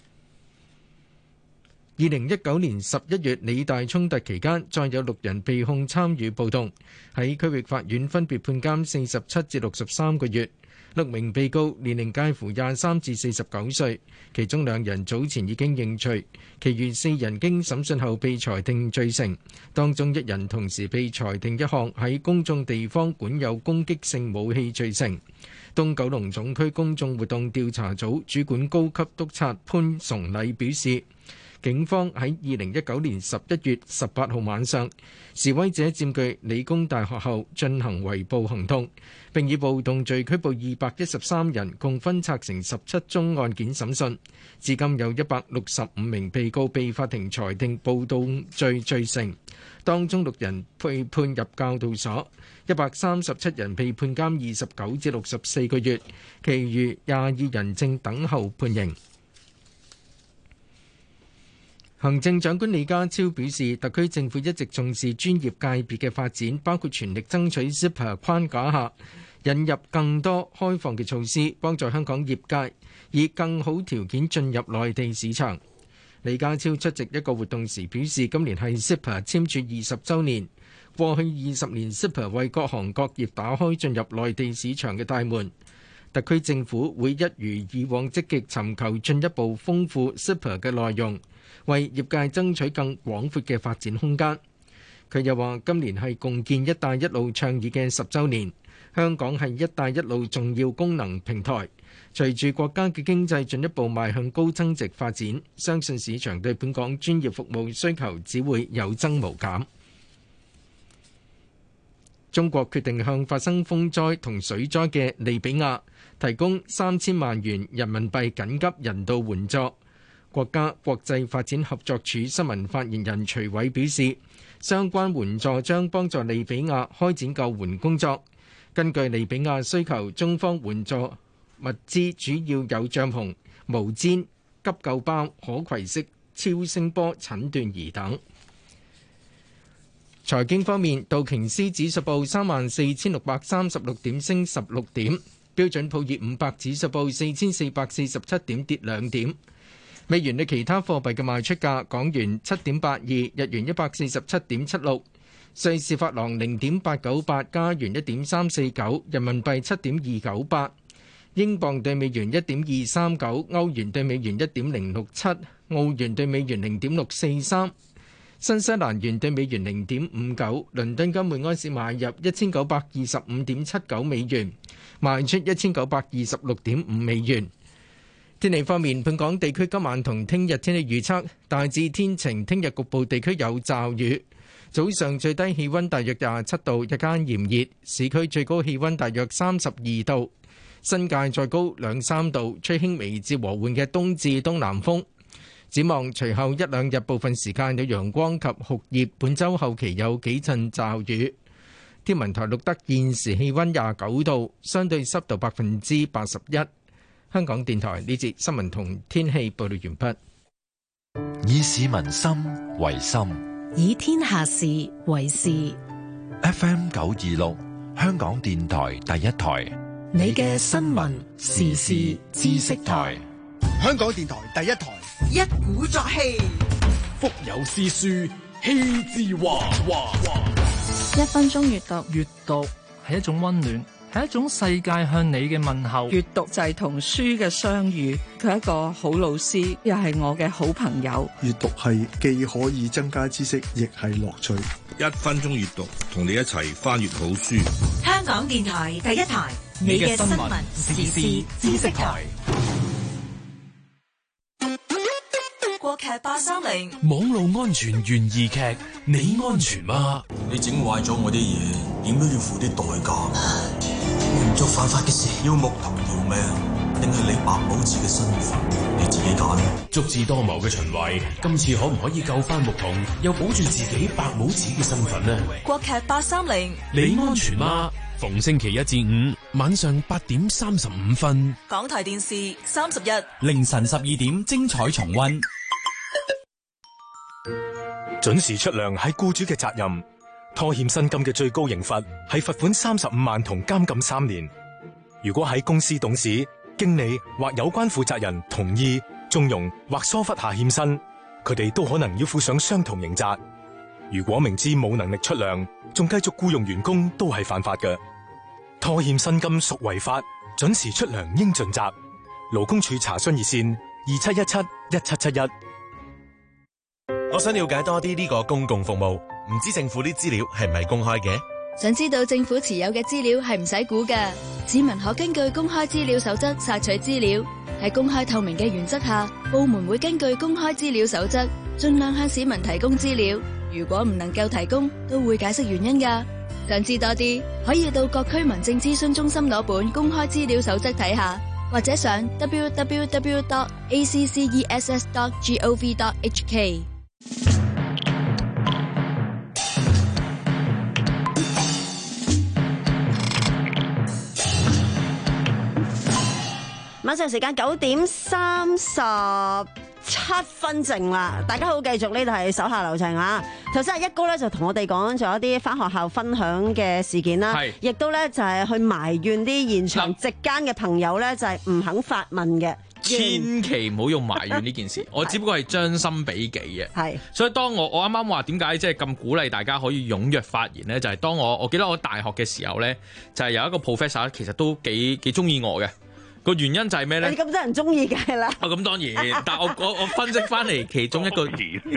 二零一九年十一月理大衝突期間，再有六人被控參與暴動，喺區域法院分別判監四十七至六十三個月。六名被告年齡介乎廿三至四十九歲，其中兩人早前已經認罪，其餘四人經審訊後被裁定罪成，當中一人同時被裁定一項喺公眾地方管有攻擊性武器罪成。東九龍總區公眾活動調查組主管高級督察潘崇禮表示，警方喺二零一九年十一月十八號晚上，示威者佔據理工大學後進行圍捕行動，並以暴動罪拘捕二百一十三人，共分拆成十七宗案件審訊。至今有一百六十五名被告被法庭裁定暴動罪罪成，當中六人被判入教導所，一百三十七人被判監二十九至六十四個月，其餘廿二人正等候判刑。行政長官李家超表示，特區政府一直重視專業界別嘅發展，包括全力爭取 Z I P A 框架下引入更多開放嘅措施，幫助香港業界以更好條件進入內地市場。李家超出席一個活動時表示，今年係 C E P A 簽署二十週年，過去二十年 C E P A 為各行各業打開進入內地市場嘅大門。特區政府會一如以往積極尋求進一步豐富 C E P A 嘅內容，為業界爭取更廣闊嘅發展空間。佢又話，今年係共建「一帶一路」倡議嘅十週年，香港係「一帶一路」重要功能平台。隨住國家嘅經濟進一步邁向高增值發展，相信市場對本港專業服務需求只會有增無減。中國決定向發生風災同水災嘅利比亞提供三千萬元人民幣緊急人道援助。國家國際發展合作署新聞發言人徐偉表示，相關援助將幫助利比亞開展救援工作。根據利比亞需求，中方援助物資主要有帳篷、毛氈、急救包、可攜式超聲波診斷儀等。財經方面，道瓊斯指數報三萬四千六百三十六點，升十六點；標準普爾五百指數報四千四百四十七點，跌兩點。美元對其他貨幣嘅賣出價：港元七點八二，日元一百四十七點七六，瑞士法郎零點八九八，加元一點三四九，人民幣七點二九八。英鎊對美元一點二三九，歐元對美元一點零六七，澳元對美元零點六四三，新西蘭元對美元零點五九。倫敦金每安士買入一千九百二十五點七九美元，賣出一千九百二十六點五美元。天氣方面，本港地區今晚同聽日天氣預測大致天晴，聽日局部地區有驟雨。早上最低氣溫大約廿七度，日間炎熱，市區最高氣溫大約三十二度。新界再高兩三度，吹輕微至和緩嘅東至東南風。展望隨後一兩日部分時間有陽光及酷熱，本週後期有幾陣驟雨。天文台錄得現時氣溫廿九度，相對濕度百分之八十一。香港電台呢節新聞同天氣報道完畢。 以市民心為心， 以天下事為事。 F M 九二六，香港電台第一台。 你嘅新聞時事知識台， 香港電台第一台， 一鼓作氣， 腹有詩書氣自華。 一分鐘閱讀，閱讀係一種溫暖，係一種世界向你嘅問候。 閱讀就係同書嘅相遇，佢係一個好老師，又係我嘅好朋友。 閱讀係既可以增加知識，亦係樂趣。 一分鐘閱讀，同你一齊翻閱好書。 香港電台第一台，你嘅新聞時事知識台。國劇八三零， 網絡安全懸疑劇，你安全嗎？ 你整壞咗我啲嘢，點都要付啲代價。我唔做犯法嘅事，要木頭條命，定係你白帽子嘅身份，你自己揀。 足智多謀嘅秦檜，今次可唔可以救翻牧童，又保住自己白帽子嘅身份呢？ 國劇八三零， 你安全嗎？逢星期一至五晚上八點三十五分， 港台電視三十一， 凌晨十二點精彩重溫。 準時出糧係僱主嘅責任，拖欠薪金嘅最高刑罰係罰款三十五萬同監禁三年。如果喺公司董事、經理或有關負責人同意、縱容或疏忽下欠薪，佢哋都可能要負上相同刑責。如果明知冇能力出糧，仲繼續僱用員工，都係犯法嘅。拖欠薪金屬違法，準時出糧應盡責。勞工處查詢熱線二七一七一七七一。 我想了解多啲呢個公共服務，唔知政府啲資料係唔係公開嘅？ 想知道政府持有嘅資料係唔使估㗎，市民可根據公開資料守則索取資料。喺公開透明嘅原則下，部門會根據公開資料守則，盡量向市民提供資料。如果唔能夠提供，都會解釋原因㗎。想知多啲，可以到各區民政諮詢中心攞本公開資料守則睇下，或者上 double-u double-u double-u dot a c c e s s dot gov dot h k。 晚上時間九點三十七分正啦，大家好，繼續呢度係手下留情啊！頭先阿一哥咧就同我哋講咗一啲返學校分享嘅事件啦，亦都咧就係去埋怨啲現場席間嘅朋友咧就係唔肯發問嘅。 千祈唔好用埋怨呢件事，我只不過係將心比己嘅。係，所以當我我啱啱話點解即係咁鼓勵大家可以踴躍發言咧，就係、是、當我我記得我大學嘅時候咧，就係、是、有一個 professor 其實都幾幾中意我嘅。個原因就係咩咧？ 你咁多人中意嘅啦。 哦，咁當然，但我我我分析翻嚟其中一個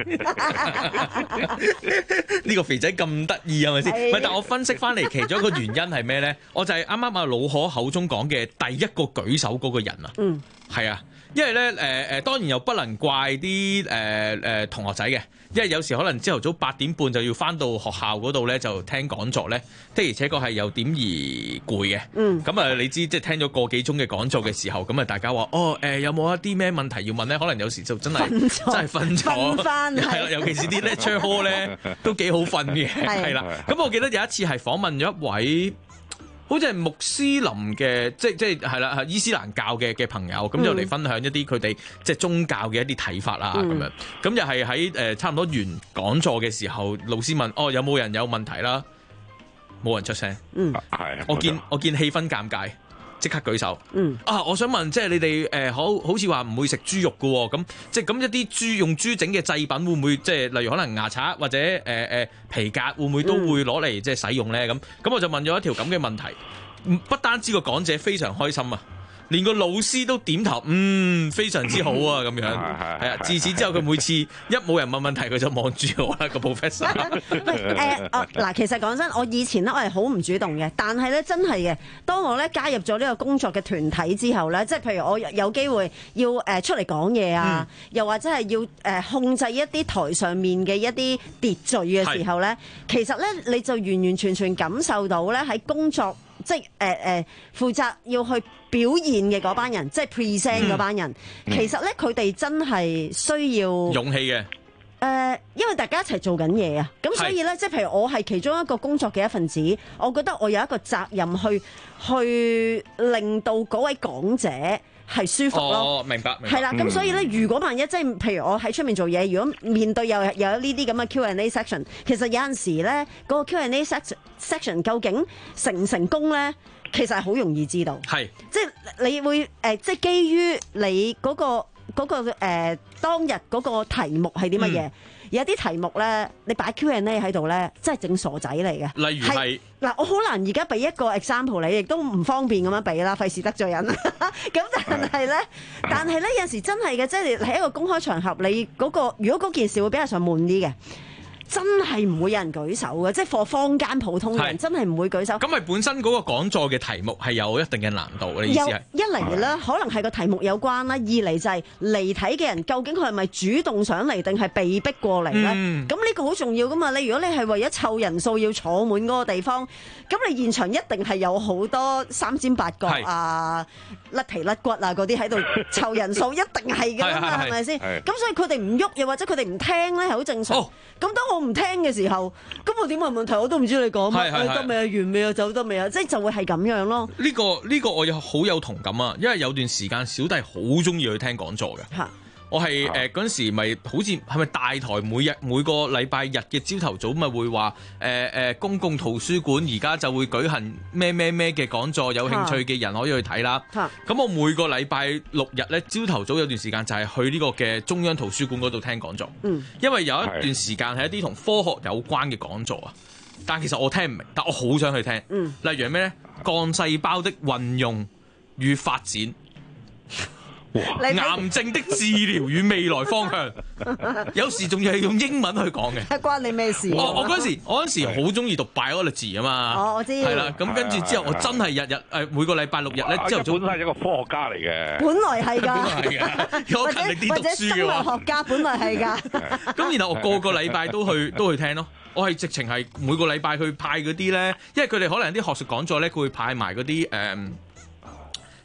呢個肥仔咁得意係咪先？唔係，但我分析翻嚟其中一個原因係咩咧？我就係啱啱阿老可口中講嘅第一個舉手嗰個人啊。嗯，係啊。因為咧，誒、呃、誒，當然又不能怪啲誒誒同學仔嘅，因為有時可能朝頭早八點半就要翻到學校嗰度咧，就聽講座咧，的而且確係有點而攰嘅。嗯，咁啊，你知即係聽咗個幾鐘嘅講座嘅時候，咁啊，大家話哦，誒、呃，有冇一啲咩問題要問咧？可能有時就真係真係瞓咗，係啦，尤其是啲 lecture hall 咧，都幾好瞓嘅，係啦。咁我記得有一次係訪問咗一位。好似係穆斯林嘅，即即係啦，伊斯蘭教嘅嘅朋友，咁就嚟分享一啲佢哋即係宗教嘅一啲睇法啊，咁、嗯、樣，咁又係喺誒差唔多完講座嘅時候，老師問：哦，有冇人有問題啦？冇人出聲。嗯，係。我見我見氣氛尷尬，即刻舉手。嗯。啊，我想問，即係你哋誒好好似話唔會食豬肉㗎喎，咁即係咁一啲豬用豬整嘅製品會唔會即係例如可能牙刷或者誒誒、呃、皮革會唔會都會攞嚟即係使用咧？咁咁我就問咗一條咁嘅問題，不單止個講者非常開心啊，連個老師都點頭，嗯，非常之好啊，咁樣係啊。自此之後，佢每次一冇人問問題，佢就望住我啦，個 professor。 誒哦嗱，其實講真，我以前咧我係好唔主動嘅，但係咧真係嘅，當我咧加入咗呢個工作嘅團體之後咧，即係譬如我有機會要誒出嚟講嘢啊，嗯、又或者係要誒控制一啲台上面嘅一啲秩序嘅時候咧，其實咧你就完完全全感受到咧喺工作。即係誒誒負責要去表現嘅嗰班人，即係 present 嗰班人，嗯、其實咧佢哋真係需要勇氣嘅。誒、 呃，因為大家一齊做緊嘢啊，咁所以咧，即係譬如我係其中一個工作嘅一份子，我覺得我有一個責任去去令到嗰位講者係舒服咯。 哦，明白，明白。 係啦，咁、嗯、所以咧，如果萬一即係譬如我喺出面做嘢，如果面對又有呢啲咁嘅 Q and A section， 其實有陣時咧，嗰、嗰個 Q and A section section 究竟成唔成功咧，其實係好容易知道。係，即係你會誒、呃，即係基於你嗰、嗰個嗰、嗰個誒、呃、當日嗰個題目係啲乜嘢？嗯、有啲題目咧，你擺 Q and A 喺度咧，真係整傻仔嚟嘅。 例如係嗱，我好難而家俾一個 example 你，亦都唔方便咁樣俾啦，費事得罪人。咁但係咧，但係咧有陣時真係嘅，即係你喺一個公開場合，你嗰、嗰個如果嗰件事會比較上悶啲嘅。真係唔會有人舉手嘅，即係課坊間普通人真係唔會舉手。 咁咪本身嗰個講座嘅題目係有一定嘅難度，你意思係？ 一嚟咧，可能係個題目有關啦；二嚟就係嚟睇嘅人究竟佢係咪主動上嚟，定係被逼過嚟咧？咁呢、嗯、個好重要噶嘛？你如果你係為咗湊人數要坐滿嗰個地方，咁你現場一定係有好多三尖八角啊、甩皮甩骨啊嗰啲喺度湊人數，一定係噶嘛？係咪先？咁所以佢哋唔喐，又或者佢哋唔聽咧，係好正常。咁、哦、當我我唔聽嘅時候，咁我點問問題我都唔知你講乜，得未啊？完未啊？走得未啊？即係就會係咁樣咯。 呢、這個呢、這個我有好有同感啊，因為有段時間小弟好中意去聽講座嘅。嚇！我係誒嗰陣時咪好似係咪大台每日每個禮拜日嘅朝頭早咪會話誒誒公共圖書館而家就會舉行咩咩咩嘅講座，有興趣嘅人可以去睇啦。嚇！咁我每個禮拜六日咧朝頭早有段時間就係去呢個嘅中央圖書館嗰度聽講座。嗯。因為有一段時間係一啲同科學有關嘅講座啊，但其實我聽唔明，但我好想去聽。嗯。例如係咩咧？幹細胞的運用與發展。癌症的治療與未來方向，有時仲要係用英文去講嘅， 關你咩事？ 我我嗰陣時，我嗰陣時好中意讀 biology 啊嘛。 哦，我知。係啦，咁跟住之後，我真係日日誒每個禮拜六日咧，朝頭早。 本身係一個科學家嚟嘅。 本來係㗎。 本來係㗎。我勤力啲讀書嘅話。 或者生物學家本來係㗎。 咁然後我個個禮拜都去都去聽咯。我係直情係每個禮拜去派嗰啲咧，因為佢哋可能啲學術講座咧，佢會派埋嗰啲誒。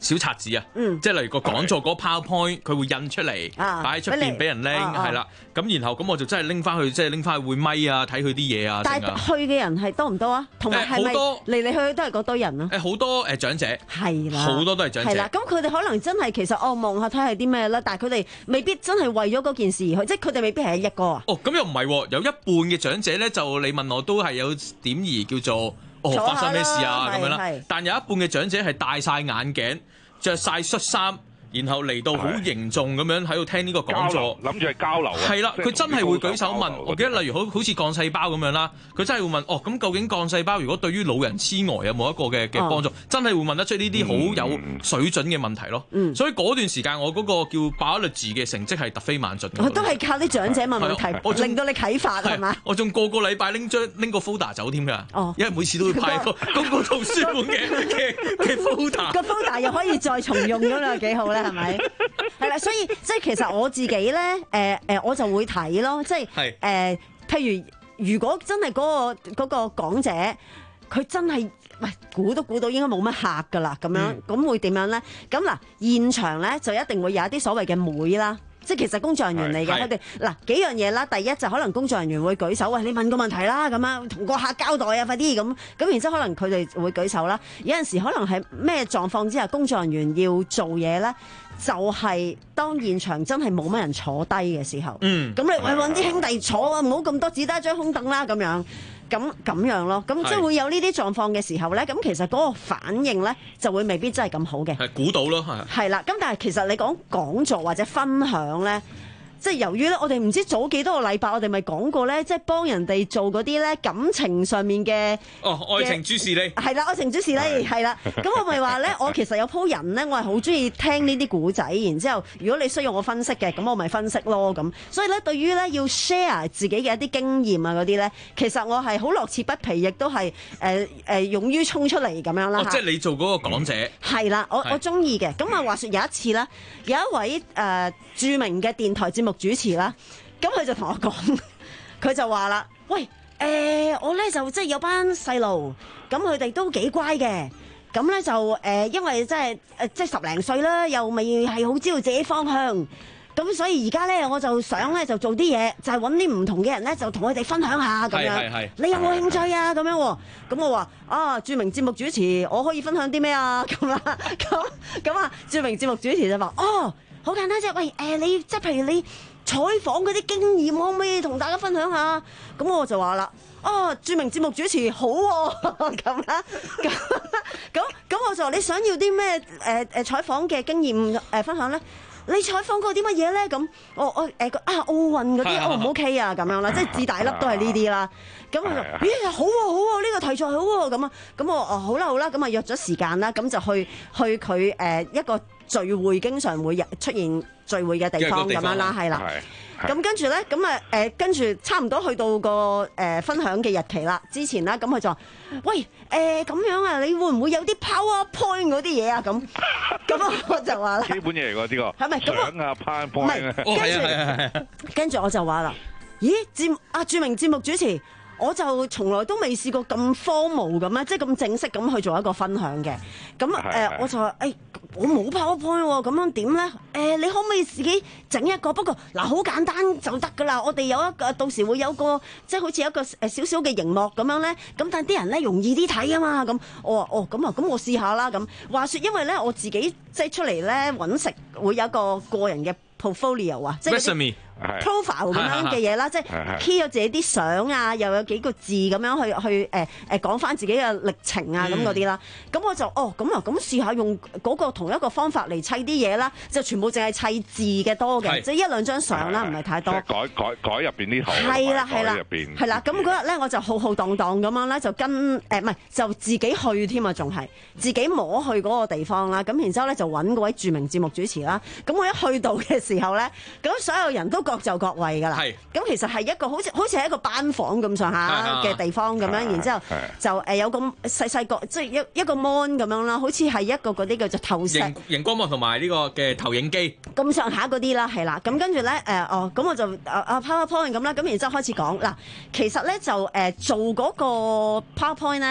小冊子啊， 嗯、 即係例如個講座嗰 PowerPoint 佢會印出嚟，擺喺出邊俾人拎，係啦。咁然後咁我就真係拎翻去，即係拎翻去會咪啊，睇佢啲嘢啊。 但係去嘅人係多唔多啊？同埋係咪嚟嚟去去都係嗰堆人啊？ 誒好多誒長者係啦， 好多都係長者。係啦， 咁佢哋可能真係其實哦望下睇係啲咩啦，但係佢哋未必真係為咗嗰件事而去，即係佢哋未必係一個啊。 哦，咁又唔係喎，有一半嘅長者咧，就你問我都係有點而叫做哦發生咩事啊咁樣啦。但有一半嘅長者係戴晒眼鏡，着晒恤衫。然後嚟到好凝重咁樣喺度聽呢個講座， 諗住係交流啊！ 係啦，佢真係會舉手問。我記得例如好好似幹細胞咁樣啦，佢真係會問哦，咁究竟幹細胞如果對於老人痴呆有冇一個嘅嘅幫助？哦、真係會問得出呢啲好有水準嘅問題咯。嗯、所以嗰段時間我嗰個叫 biology 嘅成績係突飛猛進。 我都係靠啲長者問問題，我令到你啟發係嘛？ 我仲個個禮拜拎張拎個 folder 走添㗎，哦、因為每次都會派個公共圖書館嘅嘅嘅 folder。 個 folder 又可以再重用咁啦，幾好咧，係咪？係啦，所以即係其實我自己咧，誒、呃、誒，我就會睇咯，即係誒是、呃，譬如如果真係嗰、嗰個嗰、嗰個講者，佢真係喂估都估到應該冇乜客噶啦，咁樣咁、嗯、會點樣咧？咁嗱，現場咧就一定會有一啲所謂嘅妹啦。即係其實工作人員嚟嘅，佢哋嗱幾樣嘢啦。第一就可能工作人員會舉手，喂，你問個問題啦，咁樣同個客交代啊，快啲咁。咁然之後可能佢哋會舉手啦。有陣時可能係咩狀況之下，工作人員要做嘢咧，就係、是、當現場真係冇乜人坐低嘅時候。嗯，咁你喂揾啲兄弟坐啊，唔好咁多，只得一張空凳啦，咁樣。咁咁樣咯，咁即係會有呢啲狀況嘅時候咧，咁其實嗰個反應咧就會未必真係咁好嘅。 係估到咯，係。係啦，咁但係其實你講講座或者分享咧。即係由於咧，我哋唔知早幾多個禮拜，我哋咪講過咧，即係幫人哋做嗰啲咧感情上面嘅哦，愛情諸事呢係啦，愛情諸事呢係啦。咁我咪話咧，我其實有鋪人咧，我係好中意聽呢啲古仔，然之後如果你需要我分析嘅，咁我咪分析咯咁。所以咧，對於咧要 share 自己嘅一啲經驗啊嗰啲咧，其實我係好樂此不疲，亦都係誒誒勇於衝出嚟咁樣啦。 哦，即係你做嗰個講者係啦，我我中意嘅。咁啊，話說有一次咧，有一位誒、呃、著名嘅電台節目主持啦，咁佢就同我講，佢就話啦，喂，誒、呃，我咧就即係有班細路，咁佢哋都幾乖嘅，咁咧就誒、呃，因為即係誒，即係十零歲啦，又未係好知道自己方向，咁所以而家咧，我就想咧就做啲嘢，就係揾啲唔同嘅人咧，就同佢哋分享下咁樣。係係係。你有冇興趣啊？咁樣喎，咁我話啊，著名節目主持，我可以分享啲咩啊？咁啦，咁咁啊，著名節目主持就話，哦。好簡單啫，喂，誒、呃、你即係譬如你採訪嗰啲經驗，可唔可以同大家分享下？咁我就話啦，哦，著名節目主持好喎，咁啦，咁咁咁我就話你想要啲咩誒誒採訪嘅經驗誒、呃、分享咧？你採訪過啲乜嘢咧？咁我我誒啊奧運嗰啲 O 唔 OK 啊？咁樣啦，即係自大粒都係呢啲啦。咁佢就咦好喎好喎，呢、呢個題材好喎咁啊。咁我哦好啦好啦，咁啊約咗時間啦，咁就去去佢誒、呃、一個聚會，經常會出現聚會嘅地方咁樣啦，係啦。咁跟住咧，咁啊誒跟住差唔多去到個誒、呃、分享嘅日期啦，之前啦，咁佢就話：喂誒咁、呃、樣啊，你會唔會有啲 PowerPoint 嗰啲嘢啊？咁咁我就話啦， 基本嘢嚟㗎呢個。係咪咁啊？PowerPoint 唔係，跟住跟住我就話啦，咦節啊著名節目主持。我就從來都未試過咁荒謬咁咧，即係咁正式咁去做一個分享嘅。咁誒、呃，我就話誒、欸，我冇 PowerPoint 喎，咁樣點咧？誒、呃，你可唔可以自己整一個？不過嗱，好簡單就得㗎啦。我哋有一個，到時會有個，即係好似一個誒少少嘅熒幕咁樣咧。咁但係啲人咧容易啲睇啊嘛。咁我話哦，咁啊，咁我試下啦。咁話説，因為咧我自己即係出嚟咧揾食，會有一個個人嘅 portfolio 啊，即係 profile 咁樣嘅嘢啦，即係 key 咗自己啲相啊，又有幾個字咁樣去去誒誒講翻自己嘅歷程啊咁嗰啲啦。咁我就哦咁啊，咁試下用嗰個同一個方法嚟砌啲嘢啦，就全部淨係砌字嘅多嘅，即係一兩張相啦，唔係太多。 改改改入邊啲圖。 係啦係啦，係啦。咁嗰日咧我就浩浩蕩蕩咁樣咧，就跟誒唔係就自己去添啊，仲係自己摸去嗰個地方啦。咁然之後咧就揾嗰位著名節目主持啦。咁我一去到嘅時候咧，咁所有人都各就各位㗎啦，咁其實係一個好似好似係一個班房咁上下嘅地方咁樣，然之後就誒有個細細個即係一一個 mon 咁樣啦，好似係一個嗰啲叫做透視熒光幕同埋呢個嘅投影機咁上下嗰啲啦，係啦，咁跟住咧誒哦，咁我就啊啊 PowerPoint 咁啦，咁然之後開始講嗱，其實咧就誒做嗰個 PowerPoint 咧。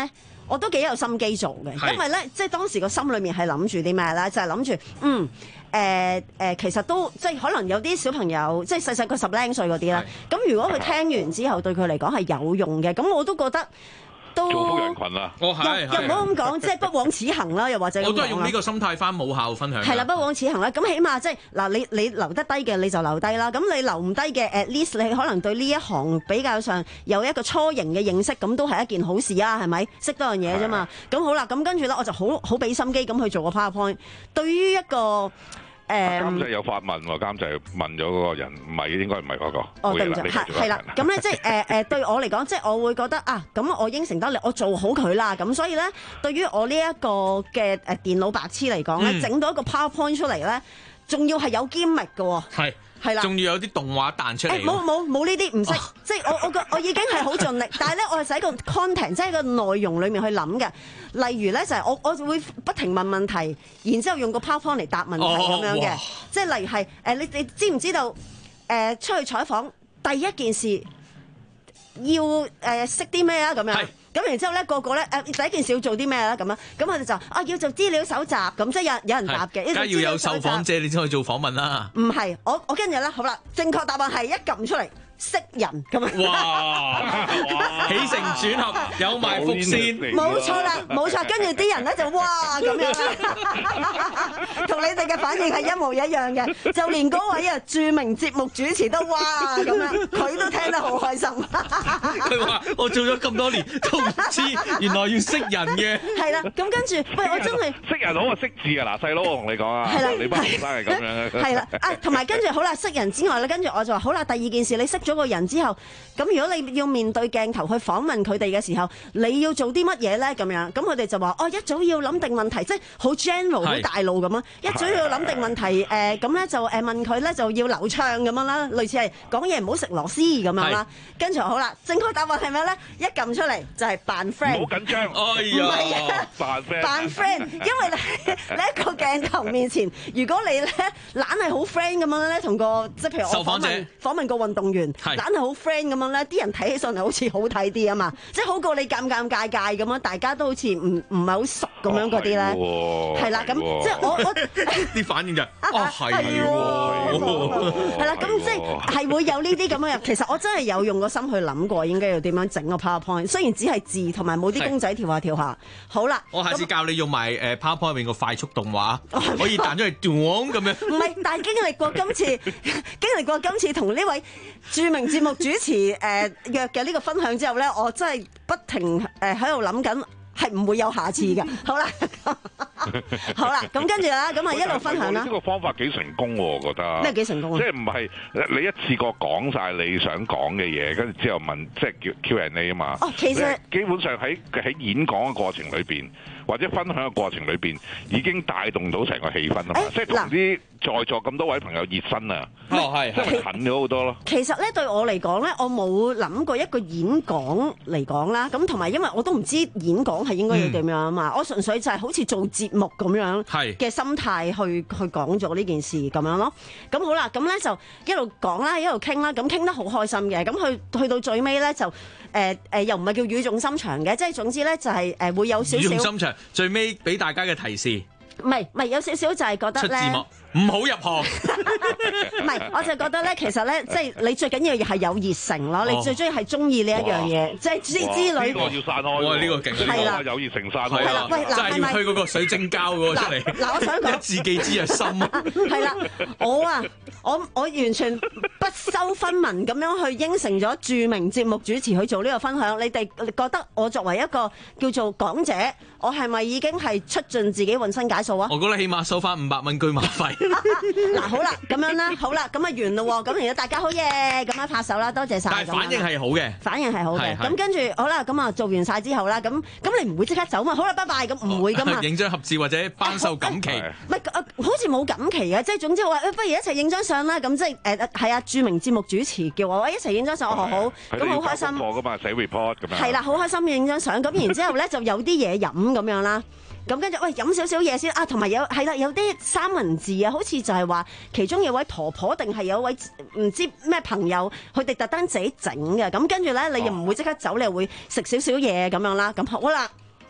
我都幾有心機做嘅，因為咧即係當時個心裏面係諗住啲咩咧，就係諗住嗯。誒誒、呃呃，其實都即係可能有啲小朋友，即係細細個十零歲嗰啲咧。咁如果佢聽完之後對佢嚟講係有用嘅，咁我都覺得都造福人群啦。 哦，係又唔好咁講，即係不枉此行啦，又或者我都係用呢個心態翻母校分享。 係啦，不枉此行啦。咁起碼即係嗱，你你留得低嘅你就留低啦。咁你留唔低嘅 ，at least 你可能對呢一行比較上有一個初型嘅認識，咁都係一件好事啊，係咪？識多樣嘢啫嘛。咁好啦，咁跟住咧，我就好好俾心機咁去做個 PowerPoint。對於一個誒監製有發問喎，監製問咗嗰個人，唔係應該唔係嗰個。 哦，對唔住，係係啦，咁咧即係誒誒對我嚟講，即係我會覺得啊，咁我應承得你，我做好佢啦。咁所以咧，對於我呢一個嘅誒電腦白痴嚟講咧，整到一個 PowerPoint 出嚟咧，仲要係有堅力嘅喎。係。係啦， 仲要有啲動畫彈出嚟。 冇冇冇呢啲唔識，即係我我個我已經係好盡力，但係咧我係喺個 content， 即係個內容裡面去諗嘅。例如咧就係我我會不停問問題，然之後用個 PowerPoint 嚟答問題咁樣嘅。即係例如係誒你你知唔知道誒出去採訪第一件事要誒識啲咩啊咁樣？咁然之後咧，個個咧誒第一件事要做啲咩咧咁啊？咁我哋就啊要做資料搜集，咁即係有有人答嘅。 梗係要有受訪者，你先可以做訪問啦。 唔係，我我跟住咧，好啦，正確答案係一撳出嚟。識人咁樣， 哇！起承轉合有埋伏線， 冇錯啦，冇錯。跟住啲人咧就哇咁樣啦，同你哋嘅反應係一模一樣嘅，就連嗰位啊著名節目主持都哇咁樣，佢都聽得好開心。 佢話：我做咗咁多年都唔知，原來要識人嘅。 係啦，咁跟住，喂，我真係識人好過識字㗎嗱，細佬我同你講啊，你班學生係咁樣。 係啦，啊，同埋跟住好啦，識人之外咧，跟住我就話好啦，第二件事你識咗個人之後，咁如果你要面對鏡頭去訪問佢哋嘅時候，你要做啲乜嘢咧？咁樣，咁佢哋就話：哦，一早要諗定問題，即係好 general 好大路咁啊！一早要諗定問題，誒咁咧就誒問佢咧就要流暢咁樣啦，類似係講嘢唔好食螺絲咁樣啦。跟住好啦，正確答案係咩咧？一撳出嚟就係扮 friend。 好緊張， 哎呀， 扮 friend， 扮 friend，因為你你喺個鏡頭面前，如果你咧懶係好 friend 咁樣咧，同個即係譬如我訪問訪問個運動員，懶係好 friend 咁樣咧，啲人睇起上嚟好似好睇啲啊嘛，即係好過你尷尷尬尬咁樣，大家都好似唔唔係好熟咁樣嗰啲咧，係啦，咁即係我我啲反應就哦係喎， 係啦，咁即係係會有呢啲咁樣。其實我真係有用個心去諗過，應該要點樣整個 PowerPoint，雖然只係字同埋冇啲公仔跳下跳下。好啦， 我下次教你用埋誒 PowerPoint 入面個快速動畫，可以彈出嚟咁樣。 唔係，但係經歷過今次，經歷過今次同呢位著名節目主持誒、呃、約嘅呢個分享之後咧，我真係不停誒喺度諗緊，係唔會有下次嘅。好啦，好啦，咁跟住啦，咁啊一路分享啦。 呢個方法幾成功喎，我覺得。 咩幾成功啊？ 即係唔係你一次過講晒你想講嘅嘢，跟住之後問，即係叫 Q and A 啊嘛。 哦，其實基本上喺喺演講嘅過程裏邊，或者分享嘅過程裏邊，已經帶動到成個氣氛啊嘛。即係同啲在座咁多位朋友熱身啊。 哦，係， 即係近咗好多咯。 其實咧對我嚟講咧，我冇諗過一個演講嚟講啦。咁同埋因為我都唔知演講係應該要點樣啊嘛。嗯、我純粹就係好似做節目咁樣嘅心態去去講咗呢件事咁樣咯。咁好啦，咁咧就一路講啦，一路傾啦，咁傾得好開心嘅。咁去去到最尾咧就誒誒、呃呃、又唔係叫語重心長嘅，即係總之咧就係、是、誒、呃、會有少少語重心長。最尾俾大家嘅提示， 唔係唔係有少少就係覺得咧。出字幕唔好入行， 唔係，我就覺得咧，其實咧，即係你最緊要係有熱誠咯，你最中意係中意呢一樣嘢，即係之之類。 呢個要散開，哇！呢個勁，係啦，有熱誠散開。 係啦，喂，嗱， 係咪去嗰個水晶膠嗰個出嚟？ 嗱，我想講一字記之啊，心。 係啦，我啊，我我完全不收分文咁樣去應承咗著名節目主持去做呢個分享。你哋覺得我作為一個叫做講者，我係咪已經係出盡自己渾身解數啊？ 我覺得起碼收翻五百蚊居馬費。 嗱好啦，咁樣啦，好啦，咁啊完咯，咁而家大家好嘢，咁樣拍手啦，多謝晒。 但係反應係好嘅， 反應係好嘅。咁跟住好啦，咁啊做完晒之後啦，咁咁你唔會即刻走嘛？好啦，拜拜，咁唔會噶嘛。 影張合照或者頒授錦旗， 唔係，好似冇錦旗嘅，即係總之我話，不如一齊影張相啦。咁即係誒係啊，著名節目主持叫我一齊影張相，我好好，咁好開心。 課噶嘛，寫 report 咁樣。 係啦，好開心影張相，咁然之後咧就有啲嘢飲咁樣啦。咁跟住，喂，飲少少嘢先啊！同埋有係啦，有啲三文治啊，好似就係話其中有位婆婆定係有位唔知咩朋友，佢哋特登自己整嘅。咁跟住咧，你又唔會即刻走，你又會食少少嘢咁樣啦。咁好啦，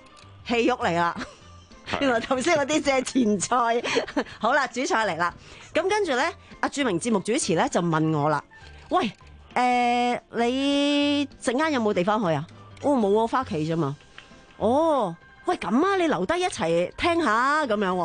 戲肉嚟啦。原來頭先嗰啲只係前菜，好啦，主菜嚟啦。咁跟住咧，阿著名節目主持咧就問我啦：喂，誒、呃，你陣間有冇地方去啊？哦，冇啊，翻屋企啫嘛。哦，喂，咁啊，你留低一齊聽下咁樣喎。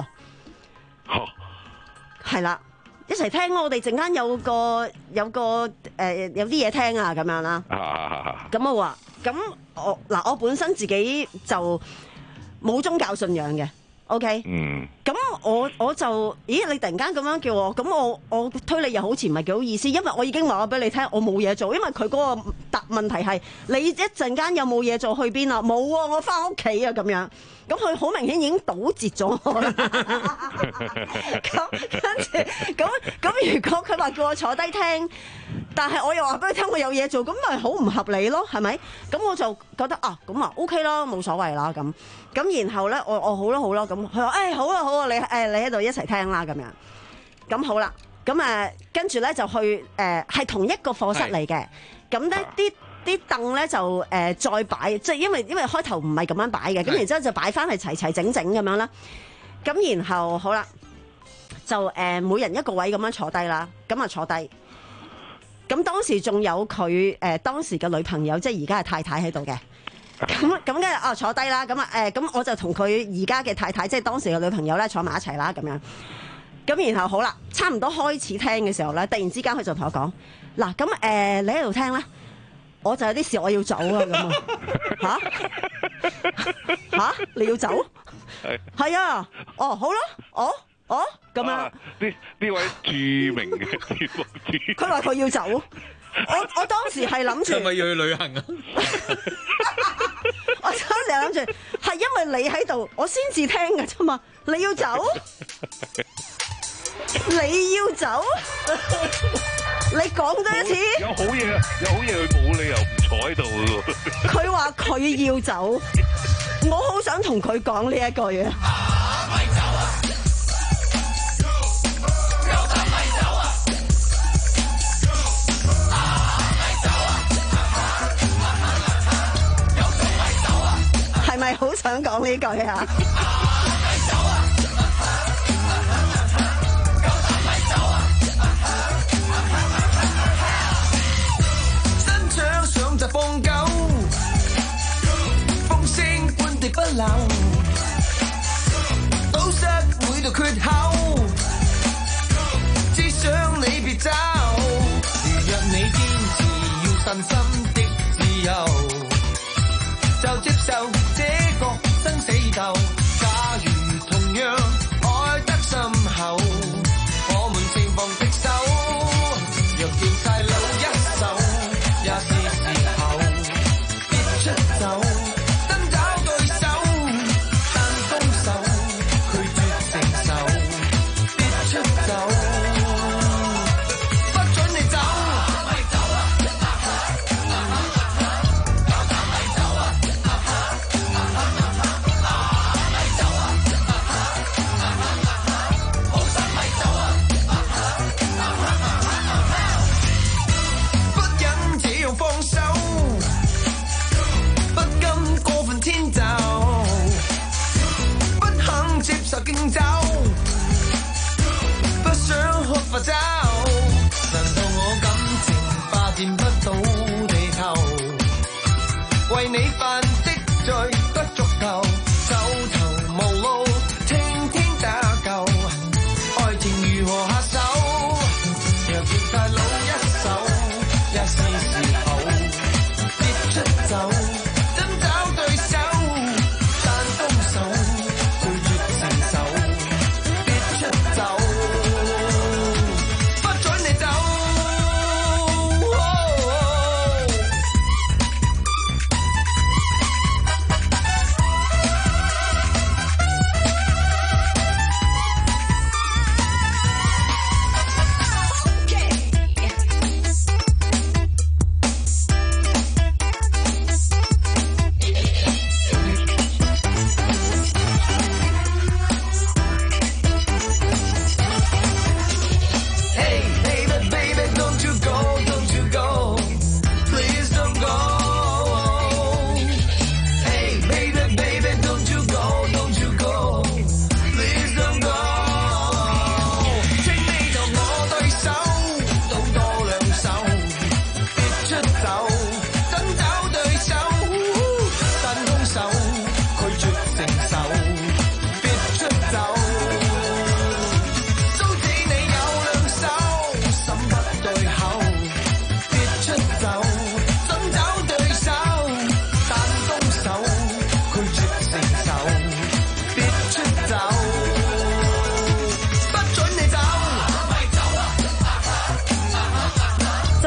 係啦，一齊聽我哋陣間有個有個誒、呃、有啲嘢聽啊，咁樣啦。咁我話，咁我嗱，我本身自己就冇宗教信仰嘅 ，OK，嗯，咁我我就，咦，你突然間咁樣叫我，咁我我推你又好似唔係幾好意思，因為我已經話咗俾你聽，我冇嘢做，因為佢嗰個答問題係，你一陣間有冇嘢做去邊啊？冇啊，我翻屋企啊，咁樣。咁佢好明顯已經堵截咗我啦。咁跟住，咁咁如果佢話叫我坐低聽，但係我又話俾佢聽我有嘢做，咁咪好唔合理咯？係咪？咁我就覺得啊，咁啊 OK 啦，冇所謂啦咁。咁然後咧，我我好啦好啦，咁佢話誒好啊好啊，你誒你喺度一齊聽啦咁樣。咁好啦，咁誒跟住咧就去誒係、呃、同一個課室嚟嘅。咁咧啲。啲凳咧就誒、呃、再擺，即係因為因為開頭唔係咁樣擺嘅，咁然之後就擺翻係齊齊整整咁樣啦。咁然後好啦，就誒、呃、每人一個位咁樣坐低啦，咁啊坐低。咁當時仲有佢誒、呃、當時嘅女朋友，即係而家嘅太太喺度嘅。咁咁跟住啊坐低啦，咁啊誒咁我就同佢而家嘅太太，即係當時嘅女朋友咧坐埋一齊啦，咁樣。咁然後好啦，差唔多開始聽嘅時候咧，突然之間佢就同我講：嗱咁誒你喺度聽啦。我就有啲事我要走啊咁啊吓吓你要走係係啊哦好啦哦哦咁樣呢呢位著名嘅節目主持佢話佢要走我我當時係諗住係咪要去旅行啊我當時係諗住係因為你喺度我先至聽㗎啫嘛你要走你要走你講多一次， 有好嘢啊！有好嘢，佢冇理由唔坐喺度嘅。 佢話佢要走，我好想同佢講呢一句嘢。咪走啊！有得咪走啊！咪走啊！有得咪走啊！係咪好想講呢句啊？ 就放狗，風聲般地不漏，堵塞每道缺口，只想你別走。若你堅持要信心的自由，就接受這個生死鬥。假如同樣愛得深厚，我們情況的手，若叫細佬一手，也是。走，真找對手，但攻手，拒絕承受，別出走，不准你走，咪走啊！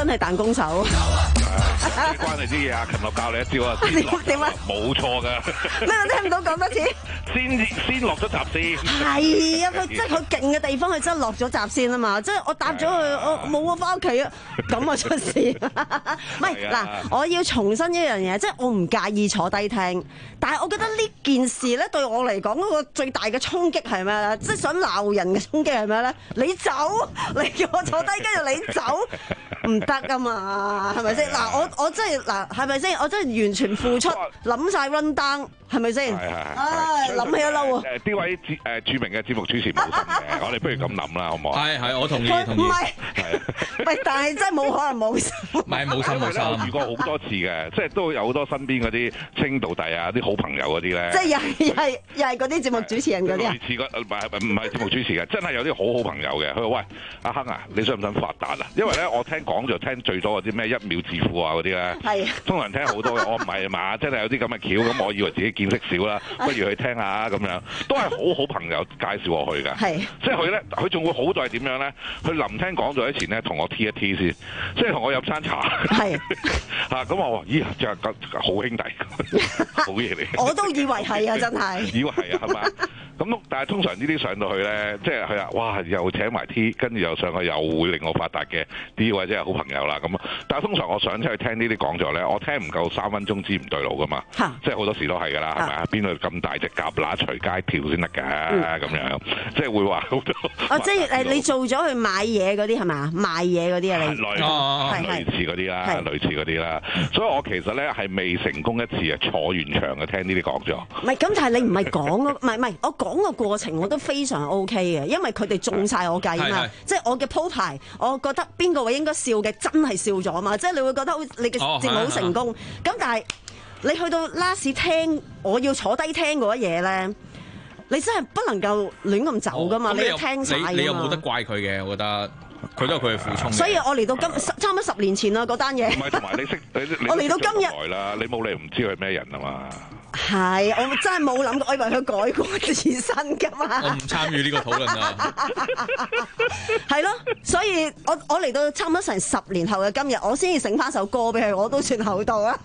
係彈弓手。 關你啲嘢啊！琴日教你一招啊， 點啊？ 冇錯㗎。 咩？我聽唔到講多次。 先先落咗閘先。 係啊，佢即係佢勁嘅地方，佢真係落咗閘先啊嘛！即係我搭咗佢，我冇啊，翻屋企啊，咁啊出事。唔係嗱，我要重申一樣嘢，即係我唔介意坐低聽，但係我覺得呢件事咧對我嚟講嗰個最大嘅衝擊係咩咧？即係想鬧人嘅衝擊係咩咧？你走，你叫我坐低，跟住你走，唔得噶嘛？係咪先？嗱，我我真係嗱，係咪先？我真係完全付出，諗晒 run down，係咪先？唉，諗起都嬲啊！ 誒，呢位誒著名嘅節目主持冇心嘅，我哋不如咁諗啦，好唔好？ 係係，我同意同意。 唔係，唔係，但係真係冇可能冇心。 唔係冇心冇心。 我遇過好多次嘅，即係都有好多身邊嗰啲清道弟啊，啲好朋友嗰啲咧。 即係又係又係又係嗰啲節目主持人嗰啲啊？ 類似個唔係唔係節目主持嘅，真係有啲好好朋友嘅。佢話：喂，阿亨啊，你想唔想發達啊？因為咧，我聽講就聽最多嗰啲咩一秒致富啊嗰啲咧。係。通常聽好多嘅，我唔係嘛，真係有啲咁嘅橋，咁我以為自己見識少啦，不如去聽下咁樣，都係好好朋友介紹我去㗎。係。即係佢咧，佢仲會好在點樣咧？佢臨聽講座之前咧，同我 T 一 T 先，即係同我飲餐茶。係。嚇咁我話：咦，真係好兄弟，好嘢嚟。 我都以為係啊，真係。 以為係啊，係嘛？咁但係通常呢啲上到去咧，即係佢話：哇，又請埋 T，跟住又上去又會令我發達嘅呢位真係好朋友啦。咁但係通常我上出去聽呢啲講座咧，我聽唔夠三分鐘知唔對路噶嘛。即係好多時都係㗎啦，係咪啊？邊度咁大隻蛤乸隨街跳先得㗎？咁樣即係會話好多。 哦，即係誒，你做咗去買嘢嗰啲係嘛？賣嘢嗰啲啊，你類類似嗰啲啦，類似嗰啲啦。所以我其實咧係未成功一次啊，坐完場嘅聽呢啲講座。 唔係咁，但係你唔係講咯，唔係唔係，我講個過程我都非常 OK 嘅，因為佢哋中晒我計啊嘛。即係我嘅鋪排，我覺得邊個位應該笑嘅，真係笑咗啊嘛。即係你會覺得你嘅節目好成功。咁但係你去到 last 聽，我要坐低聽嗰一嘢咧，你真係不能夠亂咁走噶嘛。你要聽晒。 你你又冇得怪佢嘅，我覺得。佢都係佢嘅苦衷。 所以我嚟到今差唔多十年前啦，嗰單嘢。 唔係，同埋你識你你。 我嚟到今日。 來啦，你冇理由唔知佢係咩人啊嘛。 係，我真係冇諗過，我以為佢改過自身噶嘛。 我唔參與呢個討論啊。 係咯，所以我我嚟到差唔多成十年後嘅今日，我先至整翻首歌俾佢，我都算厚道啊。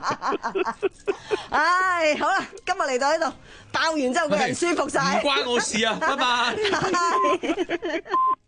唉，好啦，今日嚟到呢度，爆完之後個人舒服晒。 唔關我事啊，拜拜。